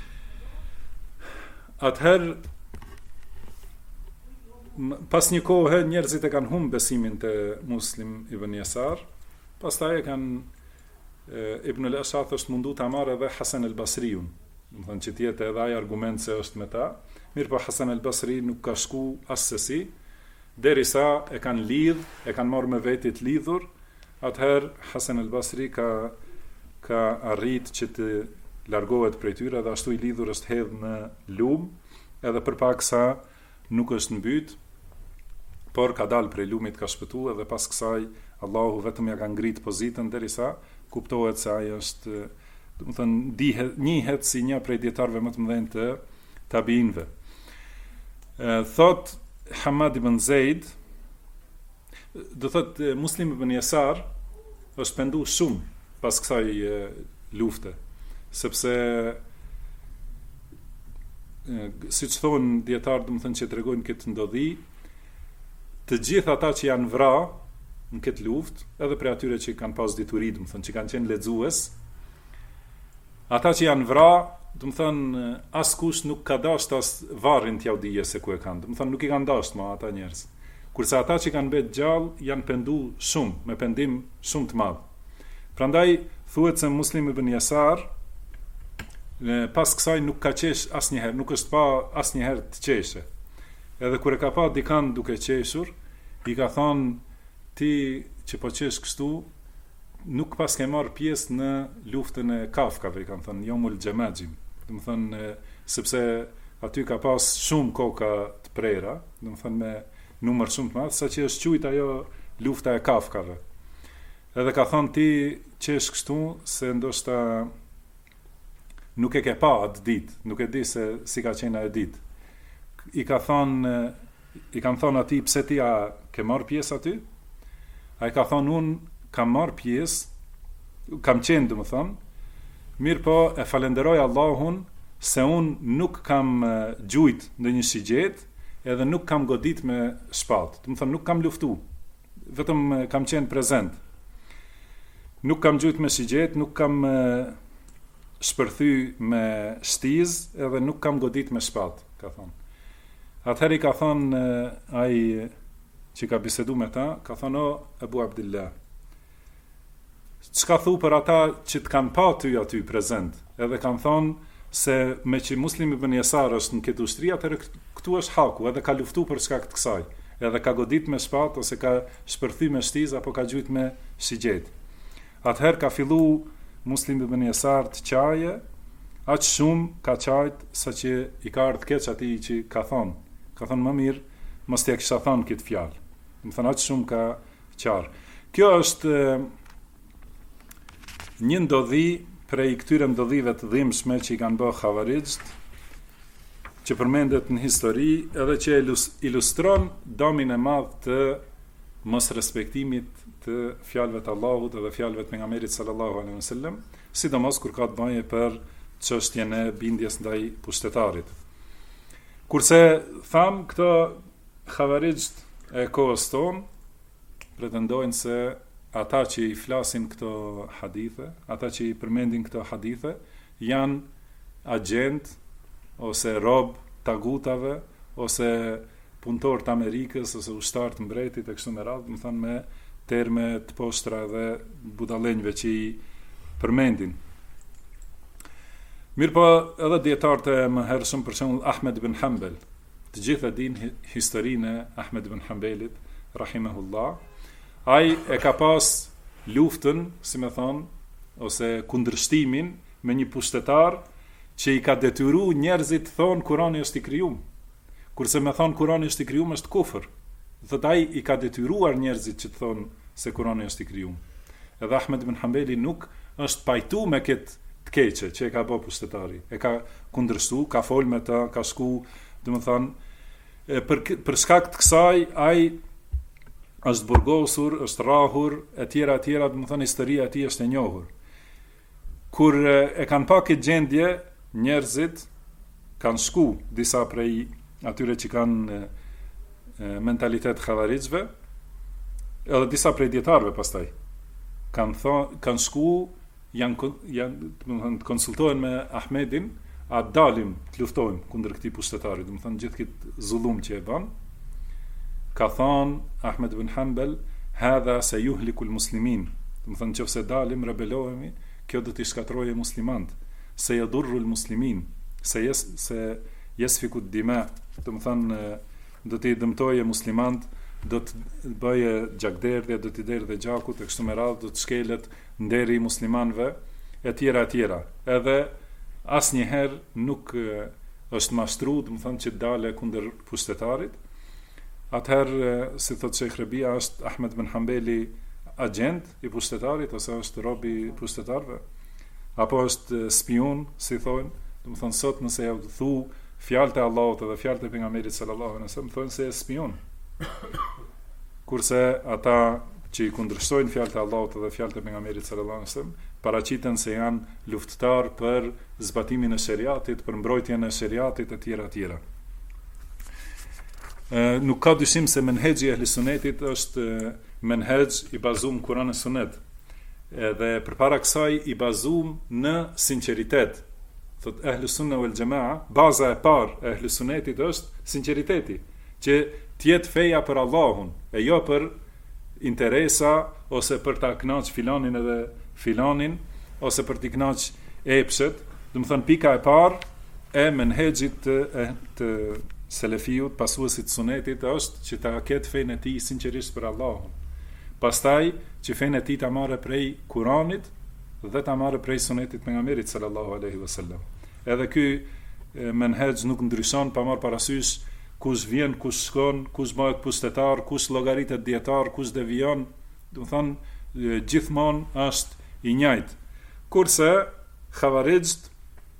Atëherë pas një kohë njerëzit e kanë humbur besimin te Muslim ibn Yasar, pastaj e kanë Ibn al-Ash'ath është mundu ta marrë edhe Hasan al-Basriun. Do të thonë që tjetë edhe ai argument se është me ta. Mirë, po Hasan al-Basri nuk ka shku asesi, derisa e kanë lidh, e kanë marrë me veti të lidhur. Atëherë Hasan al-Basri ka arrit që të largohet prej tyre dhe ashtu i lidhur është hedh në lum, edhe përpaksa nuk është mbyt, por ka dalë prej lumit, ka shpëtuar dhe pas kësaj Allahu vetëm ja ka ngrit pozitën derisa kuptohet se ai është, do të thënë, njihet si një prej dietarëve më të mëdhenj të tabiinëve. Thot Hamad ibn Zaid, do thot Muslim ibn Yasar është pendu shumë pas kësaj lufte, sepse siç thonë dietar, do të thënë, që tregojnë këtë ndodhi, të gjithë ata që janë vrarë në këtë luftë, edhe për atyre që kanë pas dituri, do të thënë, që kanë qenë lexues, ata që janë vrarë, do të thënë, askush nuk ka dashur as varrin t'ia udhëje se ku e kanë. Do të thënë, nuk i kanë dashur më ata njerëz. Kurse ata që kanë mbet gjallë janë penduar shumë, me pendim shumë të madh. Prandaj thuhet se Muslim ibn Yasar pas kësaj nuk ka qesh asnjëherë, nuk është pa asnjëherë të qeshe. Edhe kur e ka pa dikan duke qeshur, i ka thonë ti që po qesh kështu, nuk pas ke marrë pjesë në luftën e kafkave, i kanë thënë, Yomul Gjemajim. Do të thënë, sepse aty ka pas shumë koka të prera, do të thënë me numër shumë të madh, saqë është quajtur ajo lufta e kafkave. Edhe ka thonë ti qesh kështu se ndoshta nuk e ke pa atë ditë, nuk e di se si ka qenë ajo ditë. I kanë thonë atij pse ti a ke marrë pjesë aty? Ai ka thonë unë kam marrë pjesë, kam qenë domethënë, mirë po e falenderoj Allahun se unë nuk kam gjujt në një shigjet edhe nuk kam godit me shpatë. Domethënë nuk kam luftu, vetëm kam qenë prezent. Nuk kam gjujt me shigjet, nuk kam shpërthy me shtiz edhe nuk kam godit me shpatë, ka thonë. Atëherë i ka thonë ai që ka bisedu me ta, ka thonë, o, Ebu Abdillah, çka thu për ata që të kanë pa ty aty prezent, edhe kanë thonë se me që Muslimi ibn Yasar është në këtë ushtri, atëherë këtu është haku, edhe ka luftu për shkak të kësaj, edhe ka godit me shpatë, ose ka shpërthy me shtiz, apo ka gjujt me shigjet. Atëherë ka fillu Muslimi ibn Yasar të qaje, aq shumë ka qajt sa që i ka ardhur keq atij që ka thonë më mirë, mos t'ja kisha thonë këtë fjalë. Më thënë aq shumë ka qarë. Kjo është një ndodhi prej këtyre ndodhive të dhimbshme që i kanë bërë Khawarijt, që përmendet në histori edhe që ilustron dëmin e madh të mos respektimit të fjalëve të Allahut dhe fjalëve të pejgamberit sallallahu alaihi wasallam, sidomos kur ka të bëjë për çështjen e bindjes ndaj pushtetarit. Kurse tham këto Khawarijt e kohës tonë pretendojnë se ata që i flasin këto hadithe, ata që i përmendin këto hadithe, janë agent ose rob tagutave ose punëtor të Amerikës ose ushtar të mbretit e kështu me radhë, më thënë me terme të poshtra dhe budallenjve që i përmendin. Mirë po edhe dietarët e mëhershëm, për shembull Ahmed ibn Hanbal, të gjithë e dinë historinë e Ahmed ibn Hanbalit, rahimahullah. Ai e ka pas luftën, si me thonë, ose kundërshtimin me një pushtetar që i ka detyru njerëzit thonë Kurani është i krijuar. Kurse me thonë Kurani është i krijuar është kufër. Thotë ai i ka detyruar njerëzit që të thonë se Kurani është i krijuar. Edhe Ahmed ibn Hanbali nuk është pajtu me këtë të keqe që e ka bërë pushtetari. E ka kundërshtu, ka fol me ta, ka shku, domethënë për shkak të kësaj ai është burgosur, është rrahur, e tjera, domethënë historia e tij është e njohur. Kur e kanë pa këtë gjendje, njerëzit kanë shku, disa prej atyre që kanë mentalitet Khawarijve, edhe disa prej dietarëve pastaj kanë shku, janë konsultohen me Ahmedin, a dalim të luftojmë kundër këtij pushtetari, domethënë gjithë këtë zullum që e bën. Ka thonë Ahmed ibn Hanbal, hadha sayuhliku al-muslimin. Domethënë nëse dalim, rebelohemi, kjo do t'i shkatërrojë muslimanët. Se yadurru al-muslimin, se yasfiku ad-dima. Domethënë do t'i dëmtojë muslimanët, do të bëjë gjakderdhje, do t'i derdhë gjakut e kështu me radhë, do të shkelet nderi i muslimanëve e tjera. Edhe asnjëherë nuk është mashtruar, domethënë që dale kundër pushtetarit. Atëherë, si thotë Sheikh Rabia, është Ahmed ibn Hanbali agent i pushtetarit ose është rob i pushtetarëve? Apo është spion, si thonë? Domethënë sot nëse ja thu fjalët e Allahut dhe fjalët e pejgamberit sallallahu alaihi wasallam, thonë se është spion. Kurse ata që i kundërshtojnë fjalët e Allahut dhe fjalët e pejgamberit sallallahu alaihi wasallam, paraqiten se janë luftëtar për zbatimin e sheriatit, për mbrojtjen e sheriatit e tjera. Nuk ka dyshim se menhexhi i ehlisunnetit është menhexh i bazuar në Kur'an e Sunet. Edhe përpara kësaj i bazuar në sinqeritet. Thot ehlusunna wal jamaa, baza e parë e ehlusunnetit është sinqeriteti, që të jetë feja për Allahun, e jo për interesa ose për ta kënaqur filanin edhe filanin ose për t'i kënaqur epshet, Do të thënë pika e parë e menhexhit të selefiut, pasuesit sunetit, është që ta ketë fenë e tij sinqerisht për Allahun. Pastaj që fenë e tij ta marrë prej Kuranit dhe ta marrë prej sunetit pejgamberit sallallahu alaihi wasallam. Edhe ky menhexh nuk ndryshon pa marrë parasysh kush vjen, kush shkon, kush bëhet pushtetar, kush llogaritet dietar, kush devion, do të thonë gjithmonë është i njëjtë. Kurse Khawarijt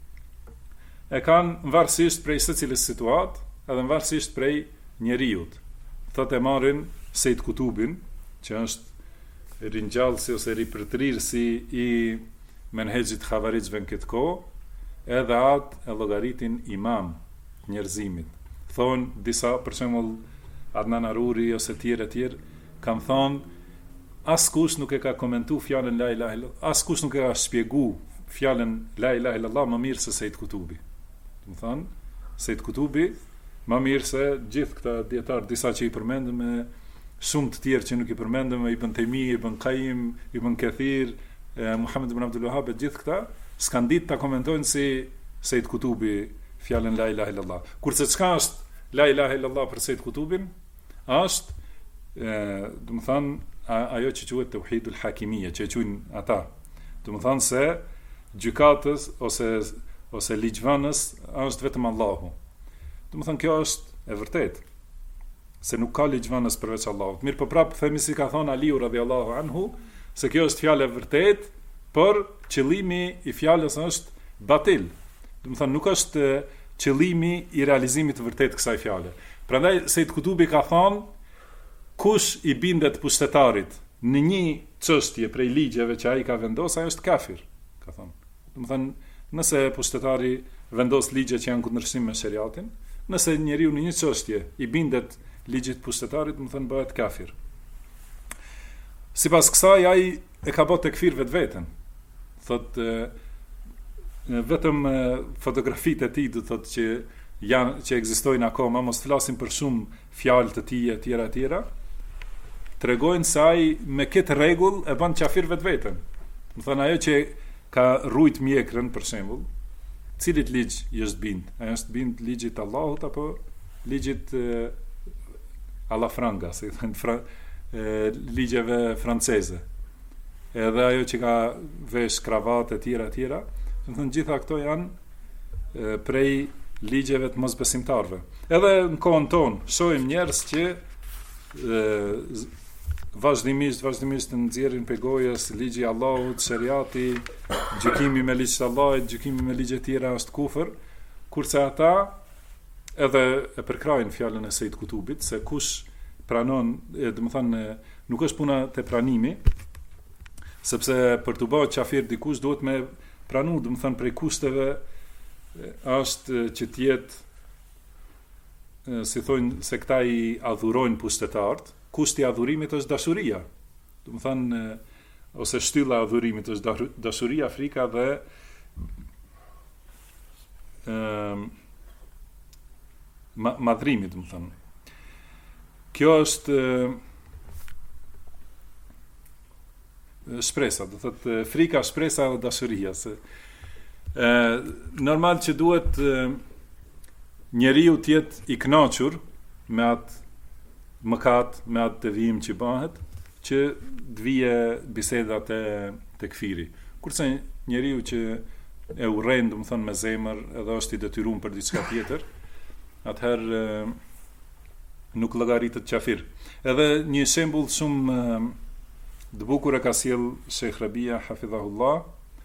e kanë varësisht prej secilës situatë, edhe varësisht prej njeriut. Thotë e marrin Sejt Kutubin, që është ringjallësi ose ripërtrirësi i menhexhit Khawarijve në këtë kohë, edhe atë e llogaritin imam njerëzimit. Thonë disa, për shembull Adnan Aruri ose tjerë, kanë thonë askush nuk e ka komentu fjalën la ilaha illallah, askush nuk e ka shpjegu fjalën la ilaha illallah më mirë se Sejt Kutubi. Do të thonë, Sejt Kutubi më mirë se gjithë këta dietar, disa që i përmendëm me shumë të tjerë që nuk i përmendëm, Ibn Taymi, Ibn Qayyim, Ibn Kathir, Muhammed ibn Abdul Wahhab, gjithë këta s'kan ditë ta komentojnë si Sejt Kutubi fjalën la ilaha illallah. Kurse çka është la ilaha illallah për Sejt Kutubin, është do të thonë ajo që quhet tauhidul hakimiyya, që e quajnë ata. Do të thonë se gjykatës ose ligjvënës është vetëm Allahu. Do të thonë kjo është e vërtetë, se nuk ka ligjvënës përveç Allahut. Mirë, po prapë themi si ka thënë Aliu radhiyallahu anhu, se kjo është fjalë e vërtetë, por qëllimi i fjalës është batil. Do të thonë nuk është qëllimi i realizimit të vërtetë kësaj fjale. Prandaj Sejt Kutubi ka thënë kush i bindet pushtetarit në një çështje prej ligjeve që ai ka vendosur, ai është kafir, ka thënë. Do të thonë, nëse pushtetari vendos ligje që janë kundërshtim me shariatin, nëse njeriu në një çështje i bindet ligjit pushtetarit, do të thonë bëhet kafir. Sipas kësaj ai e ka bërë tekfir vetveten. Thotë vetëm fotografitë e tij do thotë që ekzistojnë akoma, mos flasim për shumë fjalë të tij e tjera, tregojnë se ai me këtë rregull e bën kafir vetveten. Do thonë ajo që ka rujt mjekrën për shembull, cilit ligj i është bind? Ai është bind ligjit Allahut apo ligjit alla franga, si thënë ligjeve franceze. Edhe ajo që ka vesh kravatë e tjera, do thonë gjitha këto janë prej ligjeve të mosbesimtarëve. Edhe në kohën tonë shohim njerëz që vazhdimisht nxjerrin pe gojës ligji i Allahut, shariati, gjykimi me ligj të Allahut, gjykimi me ligje tjera është kufër, kurse ata edhe e përkrajnë fjalën e Sejt Kutubit se kush pranon, do të thonë nuk është puna te pranimi, sepse për të bërë kafir dikush duhet me pranu, do të thonë prej kushteve është që të jetë si thonë se këta i adhurojnë pushtetarët. Kushti i adhurimit është dashuria. Do të thonë ose shtylla e adhurimit është dashuria, frika dhe madhrimi, do të thonë. Kjo është shpresa, do thotë frika, shpresa dhe dashuria. Normal që duhet njeriu të jetë i kënaqur me atë mëkat, me atë devijim që bëhet, që të vije bisedat e tekfiri. Kurse njeriu që e urren, do të thonë me zemër, edhe është i detyruar për diçka tjetër, atëherë nuk llogaritet kafir. Edhe një shembull shumë të bukur e ka sjell Sheikh Rabia hafidhahullah,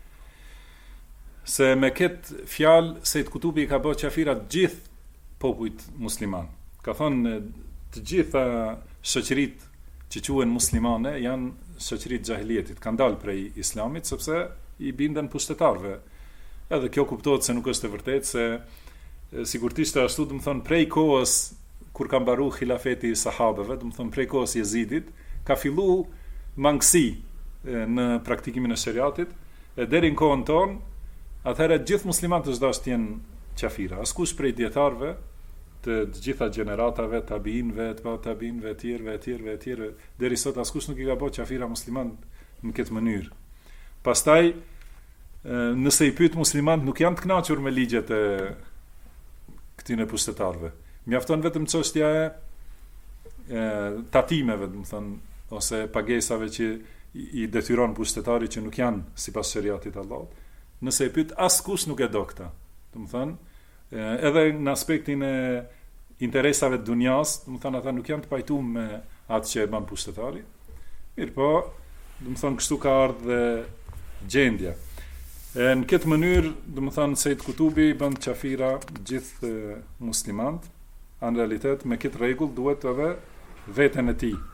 se me këtë fjalë Sejt Kutubi i ka bërë kafira gjithë popujt musliman. Ka thonë të gjitha shoqëritë që quhen muslimane janë shoqëritë xahilietit, kanë dalë prej islamit sepse i binden pushtetarëve. Edhe kjo kuptohet se nuk është e vërtetë, se sigurisht ashtu, do të thonë prej kohës kur ka mbaruar xhilafeti i sahabeve, do të thonë prej kohës Jezidit, ka filluar mangësi në praktikimin e shariatit, e deri në kohën tonë, atëherë gjithë muslimanët është dashur të jenë kafira. Askush prej dietarëve të gjitha gjeneratave, tabiinëve, tabiinëve e tjerë, deri sot askush nuk i ka bërë kafira musliman në këtë mënyrë. Pastaj nëse i pyet muslimanët nuk janë të kënaqur me ligjet e këtyre pushtetarëve. Mjafton vetëm çështja e tatimeve, do të thonë, ose pagesave që i detyron pushtetari që nuk janë sipas shariatit të Allahut. Nëse e pyet, askush nuk e do këtë. Do të thonë, edhe në aspektin e interesave të dunjas, do të thonë ata nuk janë të pajtuar me atë që e bën pushtetari. Mirë po, do të thonë kështu ka ardhur gjendja. Në këtë mënyrë, do të thonë Sejt Kutubi bën qafira gjithë muslimanët, në realitet me këtë rregull duhet edhe veten e tij.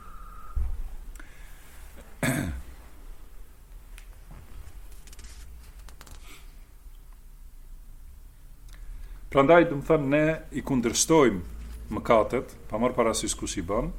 Prandaj, do të thonë, ne i kundërshtojmë mëkatet, pa marrë parasysh kush i bën,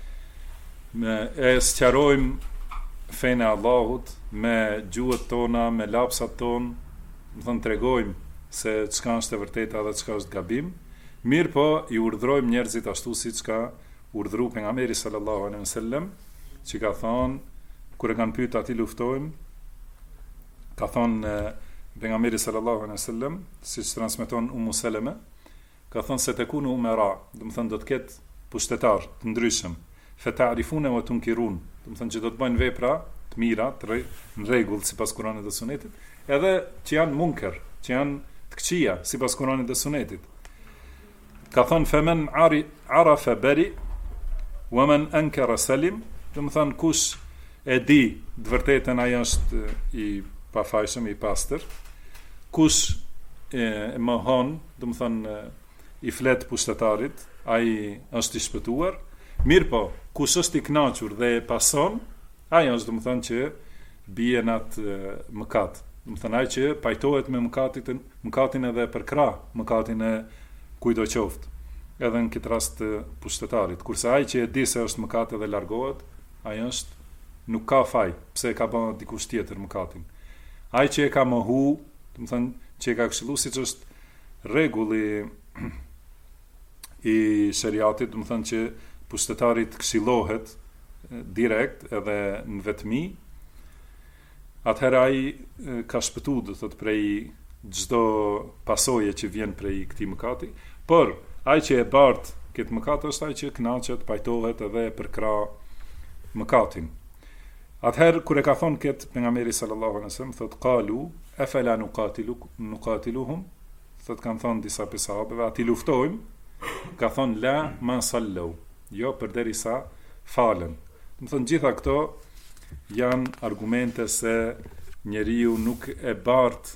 e sqarojmë fenë e Allahut me gjuhët tona, me lapsat tonë, do të thonë tregojmë se çka është e vërteta dhe çka është gabim. Mirë po, i urdhrojmë njerëzit ashtu siç ka urdhëruar pejgamberi sallallahu alaihi wasallam, që ka thonë, kur e kanë pyetur ati luftojmë, ka thonë pejgamberi sallallahu alaihi wasallam, siç transmeton Ummu Seleme, ka thonë se tekunu umara, do të thonë do të ketë pushtetar të ndryshëm, fa ta'rifuna wa tunkirun, do të thonë që do të bëjnë vepra të mira, në rregull sipas Kuranit dhe Sunetit, edhe që janë munker, që janë të këqija sipas Kuranit dhe Sunetit. Ka thonë femen arafa bari wa man ankara salim, do të thonë kush e di të vërtetën ai është i pafajshëm, i pastër, kush e mohon, do të thonë i flet pushtetarit, ai është i shpëtuar. Mirë po, kush është i kënaqur dhe e pason, ai është, do të thonë, që bie në atë mëkat. Do të thonë ai që pajtohet me mëkatin edhe përkra mëkatin e kujdo qoftë, edhe në këtë rast pushtetarit. Kurse ai që e di se është mëkat edhe largohet, ai është nuk ka faj pse e ka bën dikush tjetër mëkatin. Ai që e ka mohu, do të thonë që e ka këshilluar, siç është rregulli i shariatit, do të thonë që pushtetarit këshillohet direkt edhe në vetmi, atëherë ai ka shpëtuar, do thotë, prej çdo pasoje që vjen prej këtij mëkati, por ai që e bart këtë mëkat është ai që kënaqet, pajtohet edhe përkra mëkatin. Atëherë kur e ka thonë këtë pejgamberi sallallahu alaihi wasallam, thotë qalu afala nuqatiluhum, thotë kanë thonë disa prej sahabeve, a ti luftojmë? Ka thonë la ma sallu, jo përderisa falen. Do të thonë gjitha këto janë argumente se njeriu nuk e bart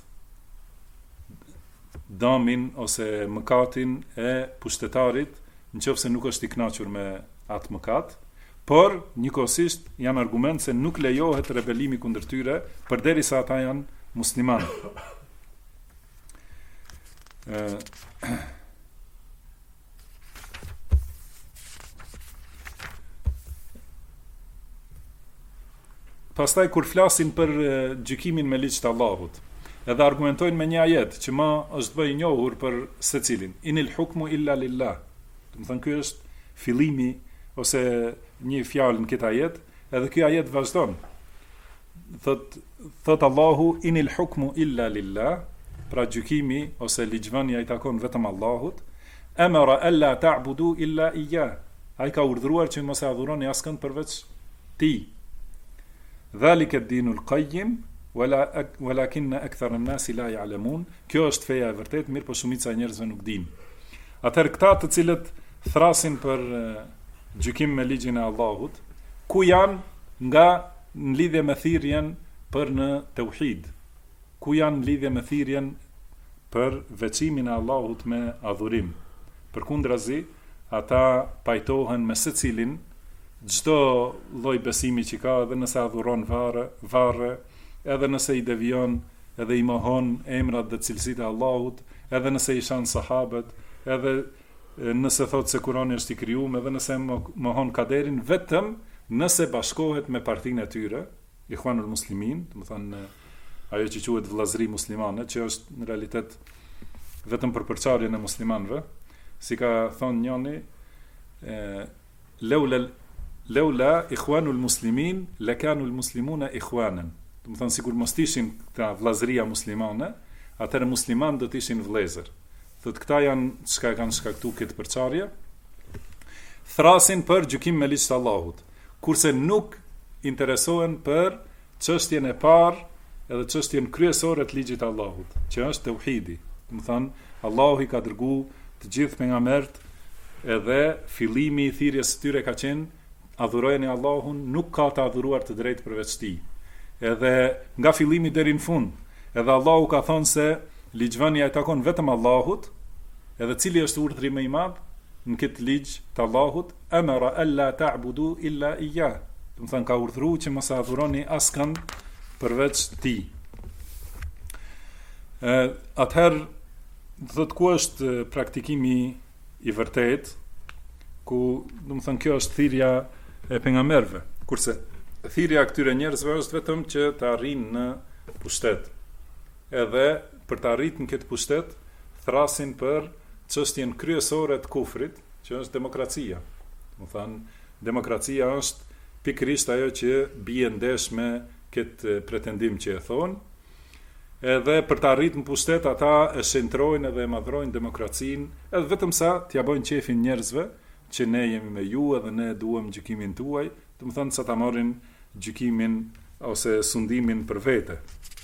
damin ose mëkatin e pushtetarit, nëse nuk është i kënaqur me atë mëkat, por njëkohësisht janë argument se nuk lejohet rebelimi kundër tyre përderisa ata janë muslimanë. Pastaj kur flasin për gjykimin me ligj të Allahut, edhe argumentojnë me një ajet që ma është bëj njohur për secilin. Inil hukmu illa lillah. Do të thonë ky është fillimi ose një fjalë në këtë ajet, edhe ky ajet vazhdon. Thot Allahu inil hukmu illa lillah, pra gjykimi ose ligjvënia i takon vetëm Allahut. Amara alla ta'budu illa iyyah. Ai ka urdhëruar që mos e adhuroni askënd përveç tij. Dhalika ad-dinul qayyim walakinna akthara an-nasi la ya'lamun. Kjo është feja e vërtet, mirë po shumica e njerëzve nuk dinë. Atëherë këta të cilët thrasin për gjykim me ligjin e Allahut, ku janë nga në lidhje me thirrjen për në tauhid? Ku janë në lidhje me thirrjen për veçimin e Allahut me adhurim? Përkundrazi, ata pajtohen me secilin çdo lloj besimi që ka, edhe nëse adhuron varre, edhe nëse i devion, edhe i mohon emrat dhe cilësitë e Allahut, edhe nëse i shan sahabët, edhe nëse thot se Kurani është i krijuar, edhe nëse mohon kaderin, vetëm nëse bashkohet me partinë e tyre, Ikhwanul Muslimin, do të thonë ajo që quhet vëllazëri muslimane, që është në realitet vetëm për përçarjen e muslimanëve, si ka thonë njëri, Leula Ikhwanul Muslimin, lakanul muslimuna ikhwanan. Do do të thonë sikur mos ishin këta vllazëria muslimane, atëherë musliman do të ishin vëllezër. Thotë këta janë çka kanë shkaktuar këtë përçarje, thrasin për gjykim me ligj të Allahut, kurse nuk interesohen për çështjen e parë edhe çështjen kryesore të ligjit të Allahut, që është tauhidi. Do të thonë Allahu i ka dërguar të gjithë pejgamberët, edhe fillimi i thirrjes së tyre ka qenë adhurojeni Allahun, nuk ka të adhuruar të drejtë përveç tij. Edhe nga fillimi deri në fund, edhe Allahu ka thonë se ligjvënia e takon vetëm Allahut, edhe cili është urdhri më i madh në këtë ligj të Allahut, amara alla ta'budu illa iyyah. Do të thonë ka urdhëruar që mos adhuroni askënd përveç tij. Atëherë do thotë ku është praktikimi i vërtet, ku do të thonë kjo është thirrja e pejgamberëve, kurse thirrja e këtyre njerëzve është vetëm që të arrijnë në pushtet. Edhe për të arritur në këtë pushtet, thrasin për çështjen kryesore të kufrit, që është demokracia. Do të thonë demokracia është pikërisht ajo që bie ndesh me këtë pretendim që e thonë, edhe për të arritur në pushtet ata e shentrojnë edhe e madhrojnë demokracinë, edhe vetëm sa t'ja bojnë qefin njerëzve që ne jemi me ju edhe ne duam gjykimin tuaj, do të thonë sa ta marrin gjykimin ose sundimin për vete.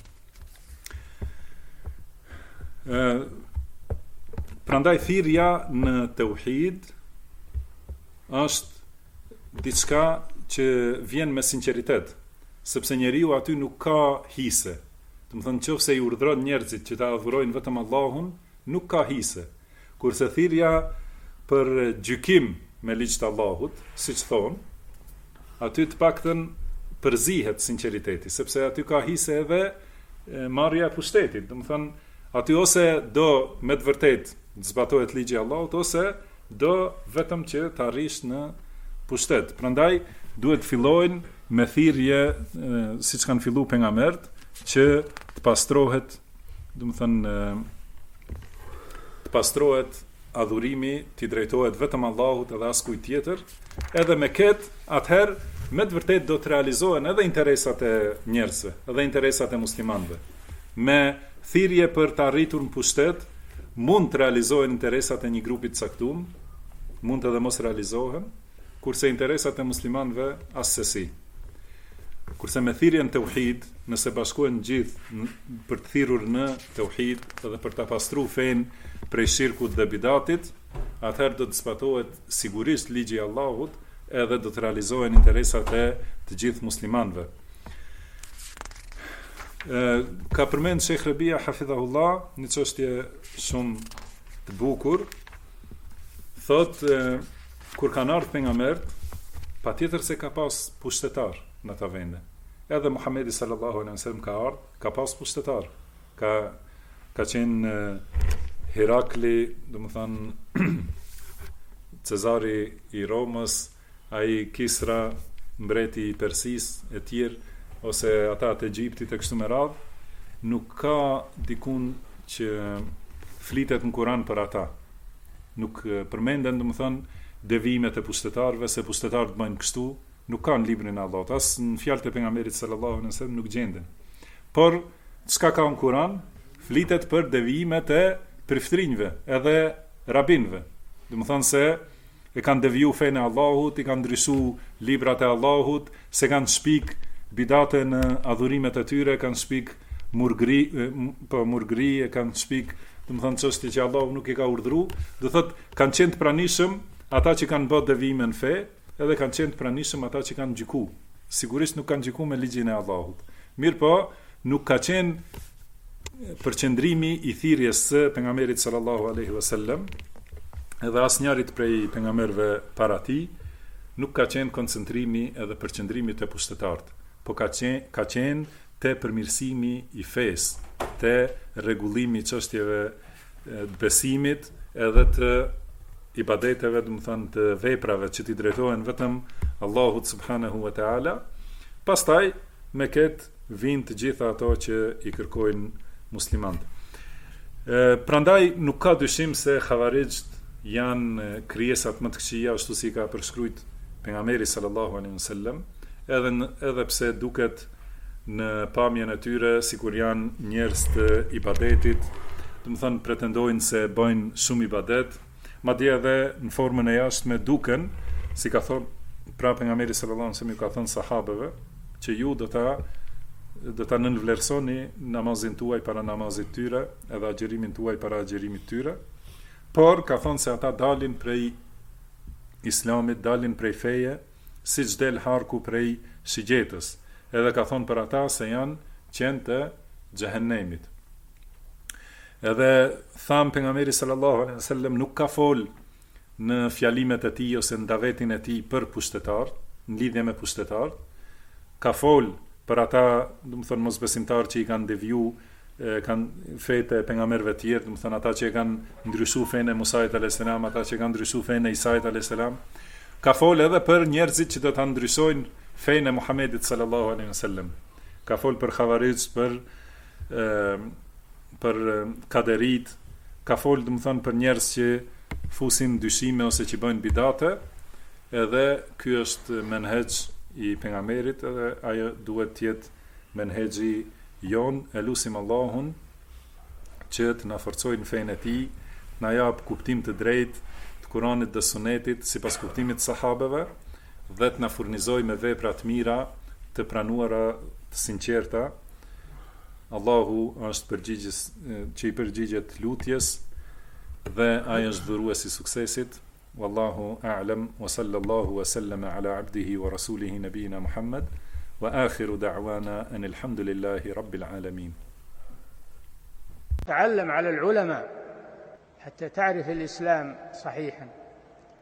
Prandaj thirrja në tauhid është diçka që vjen me sinqeritet, sepse njeriu aty nuk ka hise. Do të thonë nëse i urdhëron njerëzit që ta adhurojnë vetëm Allahun, nuk ka hise. Kurse thirrja për gjykim me ligj të Allahut, siç thon, aty të paktën përzihet sinqeriteti, sepse aty ka hise edhe marrja e pushtetit. Do të thonë aty ose do me të vërtet të zbatohet ligji i Allahut, ose do vetëm që të arrish në pushtet. Prandaj duhet fillojnë me thirrje siç kanë filluar pejgamberët, që të pastrohet, do të thonë të pastrohet adhurimi, të drejtohet vetëm Allahut edhe askujt tjetër, edhe me këtë atëherë me të vërtet do të realizohen edhe interesat e njerëzve, edhe interesat e muslimanëve. Me thirrje për të arritur në pushtet, mund të realizohen interesat e një grupi të caktuar, mund edhe mos realizohen, kurse interesat e muslimanëve asesi. Kurse me thirrjen tauhid, nëse bashkohen gjithë për të thirrur në tauhid edhe për ta pastruar fenë prej shirkut dhe bidatit, atëherë do të zbatohet sigurisht ligji i Allahut, edhe do të realizohen interesat e të gjithë muslimanëve. Ka përmend Sheikh Rabia hafidhahullah një çështje shumë të bukur, thotë kur kanë ardhur pejgamberët, patjetër se ka pas pushtetar në ata vende. Edhe Muhamedi sallallahu alaihi wasallam ka ardhur, ka pas pushtetar. Ka qenë Herakli, domethënë Cezari i Romës, ai Kisra, mbreti i Persisë e tjerë, ose ata të Egjiptit e kështu me radhë, nuk ka dikun që flitet në Kur'an për ata. Nuk përmenden domethënë devimet e pushtetarëve, se pushtetarët bëjnë kështu, nuk ka në librin e Allahut, as në fjalët e pejgamberit sallallahu alaihi wasallam nuk gjenden. Por çka ka në Kur'an, flitet për devimet e priftrinjve, edhe rabinëve. Domethënë se e kanë deviju fenë e Allahut, i kanë ndryshu librat e Allahut, se kanë shpik bidate në adhurimet e tyre, kanë shpik murgri, e kanë shpik, domethënë çështje që Allahu nuk i ka urdhëruar, do thotë kanë qenë të pranishëm ata që kanë bërë devime në fe, edhe kanë qenë të pranishëm ata që kanë gjyku. Sigurisht nuk kanë gjyku me ligjin e Allahut. Mirë po, nuk ka qenë përqendrimi i thirrjes së pejgamberit sallallahu alaihi wasallam, edhe asnjërit prej pejgamberëve para tij, nuk ka qenë koncentrimi edhe përqendrimi te pushtetarët, po ka qenë te përmirësimi i fesë, te rregullimi i çështjeve të besimit edhe të ibadeteve, do të thonë të veprave që t'i drejtohen vetëm Allahut subhanahu wa taala. Pastaj me këtë vijnë të gjitha ato që i kërkojnë muslimanët. Prandaj nuk ka dyshim se xhavarixht janë krijesat më të këqija, ashtu si ka përshkruajt pejgamberi sallallahu alaihi wasallam, edhe pse duket në pamjen e tyre sikur janë njerëz të ibadetit, do të thonë pretendojnë se bëjnë shumë ibadet, madje edhe në formën e jashtme duken, si ka thonë pra pejgamberi sallallahu alajhi wasallam, ka thënë sahabeve që ju do ta nënvlerësoni namazin tuaj para namazit tyre, edhe agjerimin tuaj para agjerimit tyre, por ka thonë se ata dalin prej islamit, dalin prej feje, si që del harku prej shigjetës, edhe ka thonë për ata se janë qenë të xhehenemit. Edhe thamë pejgamberi sallallahu alaihi wasallam nuk ka fol në fjalimet e tij ose në davetin e tij për pushtetar, në lidhje me pushtetar, ka fol për ata, do të thonë mosbesimtar që i kanë deviju, kanë fete pejgamberëve të tjerë, do të thonë ata që e kanë ndryshuar fenë e Musait alayhis salam, ata që kanë ndryshuar fenë e Isait alayhis salam. Ka fol edhe për njerëzit që do ta ndryshojnë fenë e Muhamedit sallallahu alaihi wasallam. Ka fol për xhavarij, për kaderit, ka fol, do të thonë, për njerëz që fusin dyshime ose që bëjnë bidate, edhe ky është menhexh i pejgamberit, edhe ajo duhet të jetë menhexhi jon. E lutim Allahun që të na forcojë në fenë e tij, na jap kuptim të drejtë të Kuranit dhe Sunetit sipas kuptimit të sahabeve, dhe të na furnizojë me vepra të mira, të pranuara, të sinqerta. Allahu është përgjigjës që i përgjigjet lutjes dhe ai është dhuruesi i suksesit. Wallahu a'lam, wa sallallahu wa sallama ala abdihi wa rasulihi nabiyina Muhammad, wa akhiru da'wana anil hamdulillahi rabbil alamin. تعلم على العلماء حتى تعرف الإسلام صحيحا.